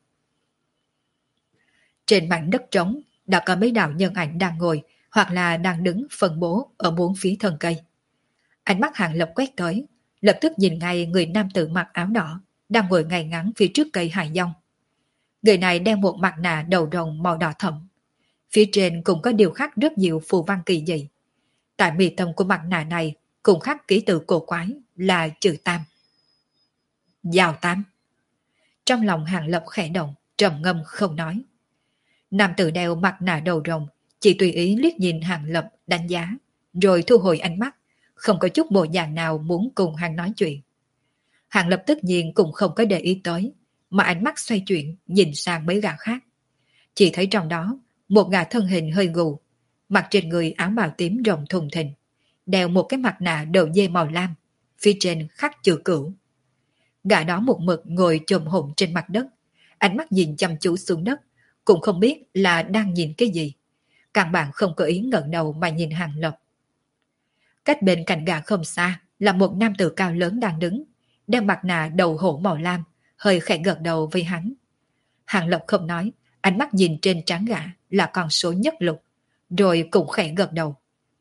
Trên mảnh đất trống đã có mấy đạo nhân ảnh đang ngồi hoặc là đang đứng phân bố ở bốn phía thân cây. Ánh mắt Hàng Lập quét tới, lập tức nhìn ngay người nam tử mặc áo đỏ đang ngồi ngay ngắn phía trước cây hải dong. Người này đeo một mặt nạ đầu rồng màu đỏ thẫm. Phía trên cũng có điều khắc rất nhiều phù văn kỳ dị. Tại mi tâm của mặt nạ này cũng khắc ký tự cổ quái là chữ Tam. Giao Tam. Trong lòng Hàng Lập khẽ động, trầm ngâm không nói. Nam tử đeo mặt nạ đầu rồng chỉ tùy ý liếc nhìn Hàng Lập đánh giá, rồi thu hồi ánh mắt, không có chút bộ dạng nào muốn cùng hắn nói chuyện. Hàng Lập tất nhiên cũng không có để ý tới, mà ánh mắt xoay chuyển nhìn sang mấy gã khác. Chỉ thấy trong đó một gã thân hình hơi gù, mặc trên người áo bào tím rộng thùng thình, đeo một cái mặt nạ đầu dê màu lam, phía trên khắc chữ Cửu. Gã đó một mực ngồi chồm hổm trên mặt đất, ánh mắt nhìn chăm chú xuống đất, cũng không biết là đang nhìn cái gì. Căn bản không có ý ngẩng đầu mà nhìn Hàng Lập. Cách bên cạnh gã không xa là một nam tử cao lớn đang đứng, đeo mặt nạ đầu hổ màu lam, hơi khẽ gật đầu với hắn. Hàng Lập không nói, ánh mắt nhìn trên trán gã là con số nhất lục, rồi cũng khẽ gật đầu.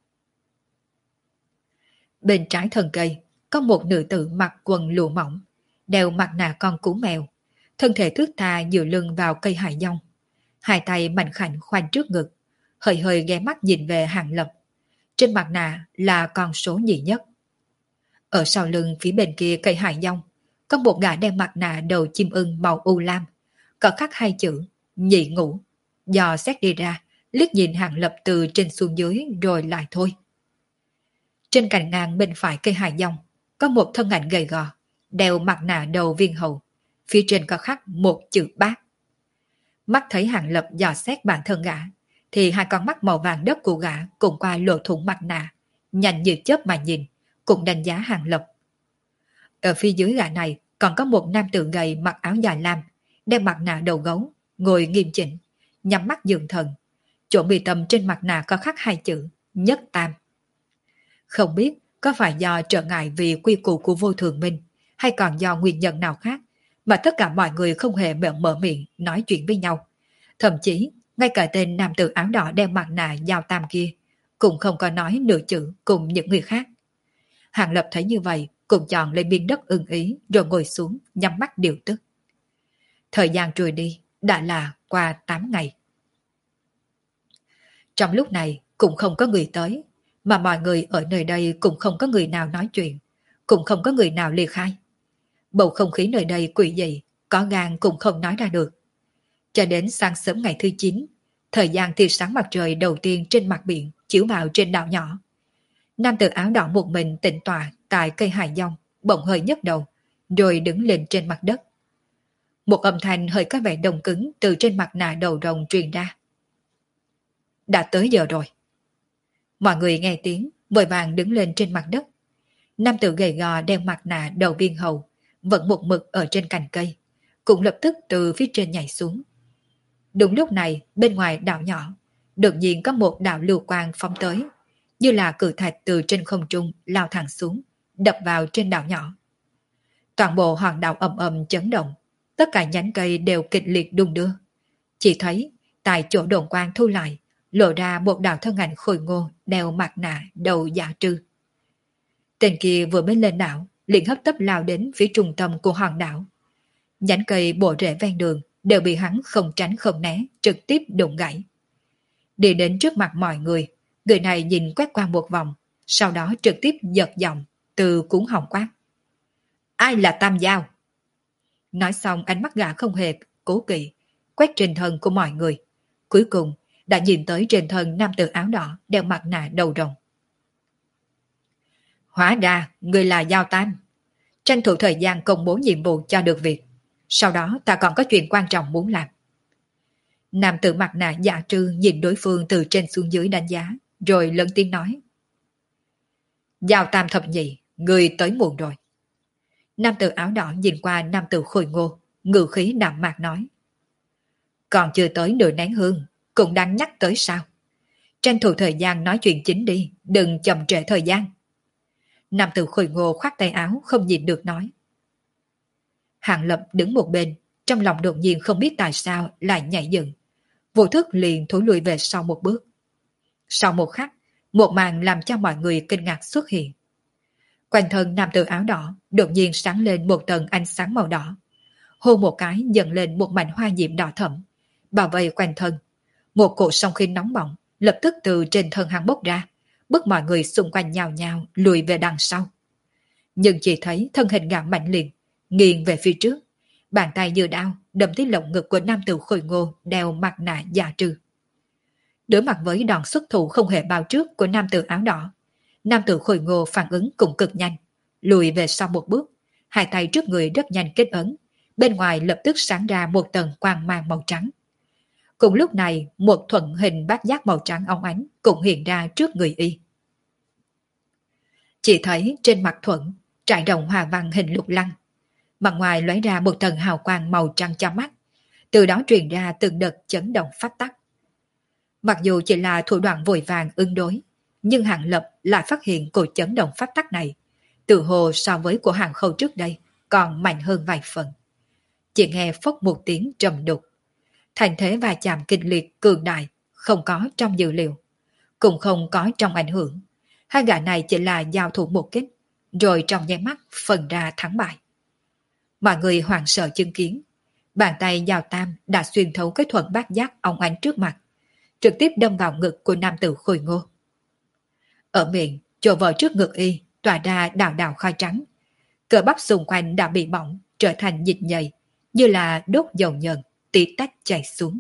Bên trái thân cây có một nữ tử mặc quần lụa mỏng, đeo mặt nạ con cú mèo, thân thể thướt tha dựa lưng vào cây hải dong, hai tay mạnh khảnh khoanh trước ngực, hơi hơi ghé mắt nhìn về Hàng Lập. Trên mặt nạ là con số nhị nhất. Ở sau lưng phía bên kia cây hải dong có một gã đeo mặt nạ đầu chim ưng màu u lam, có khắc hai chữ nhị ngũ. Dò xét đi ra, liếc nhìn Hàng Lập từ trên xuống dưới rồi lại thôi. Trên cành ngang bên phải cây hải dong có một thân ảnh gầy gò, đeo mặt nạ đầu viên hầu, phía trên có khắc một chữ Bác. Mắt thấy Hàng Lập dò xét bản thân gã, thì hai con mắt màu vàng đất của gã cùng qua lỗ thủng mặt nạ, nhanh như chớp mà nhìn, cũng đánh giá Hàng Lập. Ở phía dưới gã này còn có một nam tử gầy mặc áo dài lam, đeo mặt nạ đầu gấu, ngồi nghiêm chỉnh, nhắm mắt dưỡng thần. Chỗ mi tâm trên mặt nạ có khắc hai chữ Nhất Tam. Không biết có phải do trở ngại vì quy củ của Vô Thường Minh hay còn do nguyên nhân nào khác mà tất cả mọi người không hề mở miệng nói chuyện với nhau. Thậm chí ngay cả tên nam tử áo đỏ đeo mặt nạ Giao Tam kia cũng không có nói nửa chữ cùng những người khác. Hàng Lập thấy như vậy cũng chọn lên miếng đất ưng ý rồi ngồi xuống nhắm mắt điều tức. Thời gian trôi đi đã là qua 8 ngày. Trong lúc này cũng không có người tới, mà mọi người ở nơi đây cũng không có người nào nói chuyện, cũng không có người nào ly khai. Bầu không khí nơi đây quỷ dị, có gan cũng không nói ra được. Cho đến sáng sớm ngày thứ 9, thời gian tia sáng mặt trời đầu tiên trên mặt biển chiếu vào trên đảo nhỏ. Nam tử áo đỏ một mình tĩnh tọa tại cây hải dông, bỗng hơi nhấc đầu, rồi đứng lên trên mặt đất. Một âm thanh hơi có vẻ đông cứng từ trên mặt nạ đầu rồng truyền ra. Đã tới giờ rồi. Mọi người nghe tiếng, vội vàng đứng lên trên mặt đất. Nam tử gầy gò đeo mặt nạ đầu viên hầu, vẫn một mực ở trên cành cây, cũng lập tức từ phía trên nhảy xuống. Đúng lúc này, bên ngoài đảo nhỏ, đột nhiên có một đạo lưu quang phóng tới, như là cự thạch từ trên không trung lao thẳng xuống, đập vào trên đảo nhỏ. Toàn bộ hòn đảo ầm ầm chấn động, tất cả nhánh cây đều kịch liệt đung đưa. Chỉ thấy, tại chỗ đồn quang thu lại, lộ ra một đạo thân ảnh khôi ngô đeo mặt nạ đầu dạ trư. Tên kia vừa mới lên đảo, liền hấp tấp lao đến phía trung tâm của hòn đảo. Nhánh cây bổ rễ ven đường đều bị hắn không tránh không né, trực tiếp đụng gãy. Đi đến trước mặt mọi người, người này nhìn quét qua một vòng, sau đó trực tiếp giật giọng từ cuốn họng quát. Ai là Tam Giao? Nói xong ánh mắt gã không hề cố kỵ, quét trên thân của mọi người. Cuối cùng đã nhìn tới trên thân nam tử áo đỏ đeo mặt nạ đầu rồng. Hóa ra người là Giao Tam. Tranh thủ thời gian công bố nhiệm vụ cho được việc. Sau đó ta còn có chuyện quan trọng muốn làm. Nam tử mặt nạ dạ trư nhìn đối phương từ trên xuống dưới đánh giá, rồi lớn tiếng nói. Giao Tam thập nhị, người tới muộn rồi. Nam tử áo đỏ nhìn qua nam tử khôi ngô, ngự khí đạm mạc nói. Còn chưa tới nửa nén hương, cũng đang nhắc tới sao? Tranh thủ thời gian nói chuyện chính đi, đừng chậm trễ thời gian. Nam tử khôi ngô khoác tay áo không nhìn được nói. Hạng Lập đứng một bên, trong lòng đột nhiên không biết tại sao lại nhảy dựng. Vô thức liền thối lùi về sau một bước. Sau một khắc, một màn làm cho mọi người kinh ngạc xuất hiện. Quanh thân nam tử áo đỏ đột nhiên sáng lên một tầng ánh sáng màu đỏ. Hô một cái dần lên một mảnh hoa diệm đỏ thẫm, bảo vệ quanh thân. Một cổ song khí nóng bỏng lập tức từ trên thân hắn bốc ra, bức mọi người xung quanh nhào nhào lùi về đằng sau. Nhưng chỉ thấy thân hình gã mạnh liền, nghiêng về phía trước, bàn tay như đao đâm tới lồng ngực của nam tử khôi ngô đeo mặt nạ dạ trừ. Đối mặt với đòn xuất thủ không hề bao trước của nam tử áo đỏ, nam tử khôi ngô phản ứng cũng cực nhanh, lùi về sau một bước, hai tay trước người rất nhanh kết ấn, bên ngoài lập tức sáng ra một tầng quang mang màu trắng. Cùng lúc này, một thuận hình bát giác màu trắng óng ánh cũng hiện ra trước người y. Chỉ thấy trên mặt thuận trải rộng hòa văn hình lục lăng, mặt ngoài lóe ra một tầng hào quang màu trắng cho mắt, từ đó truyền ra từng đợt chấn động pháp tắc. Mặc dù chỉ là thủ đoạn vội vàng ứng đối, nhưng Hạng Lập lại phát hiện cổ chấn động pháp tắc này, tự hồ so với của Hàng Khâu trước đây còn mạnh hơn vài phần. Chỉ nghe phốc một tiếng trầm đục, thành thế va chạm kịch liệt cường đại, không có trong dữ liệu, cũng không có trong ảnh hưởng. Hai gã này chỉ là giao thủ một kích, rồi trong nháy mắt phần ra thắng bại. Mọi người hoảng sợ chứng kiến, bàn tay Giao Tam đã xuyên thấu cái thuận bát giác óng ánh trước mặt, trực tiếp đâm vào ngực của nam tử khôi ngô. Ở miệng, chỗ vỡ trước ngực y tỏa ra đạo đạo khai trắng, cơ bắp xung quanh đã bị bỏng trở thành dịch nhầy, như là đốt dầu nhờn tí tách chảy xuống.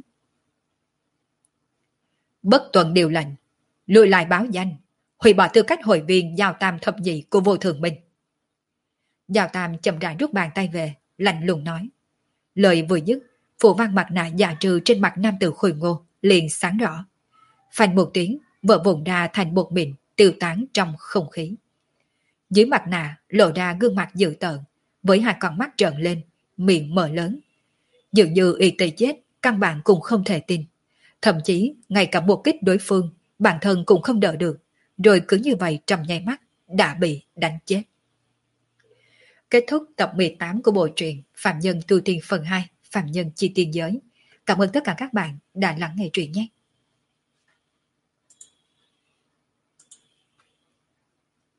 Bất tuân điều lệnh, lùi lại báo danh, hủy bỏ tư cách hội viên Giao Tam thập nhị của Vô Thường Minh. Giao Tam chậm rãi rút bàn tay về, lạnh lùng nói. Lời vừa dứt, phủ văn mặt nạ dạ trừ trên mặt nam tử khôi ngô liền sáng rõ. Phanh một tiếng, vỡ vụn ra thành bột mịn, tiêu tán trong không khí. Dưới mặt nạ lộ ra gương mặt dữ tợn, với hai con mắt trợn lên, miệng mở lớn. Dường như y tê chết, căn bản cũng không thể tin. Thậm chí, ngay cả một kích đối phương, bản thân cũng không đỡ được, rồi cứ như vậy trong nháy mắt, đã bị đánh chết. Kết thúc tập 18 của bộ truyện Phạm Nhân Tu Tiên phần 2, Phạm Nhân Chi Tiên Giới. Cảm ơn tất cả các bạn đã lắng nghe truyện nhé.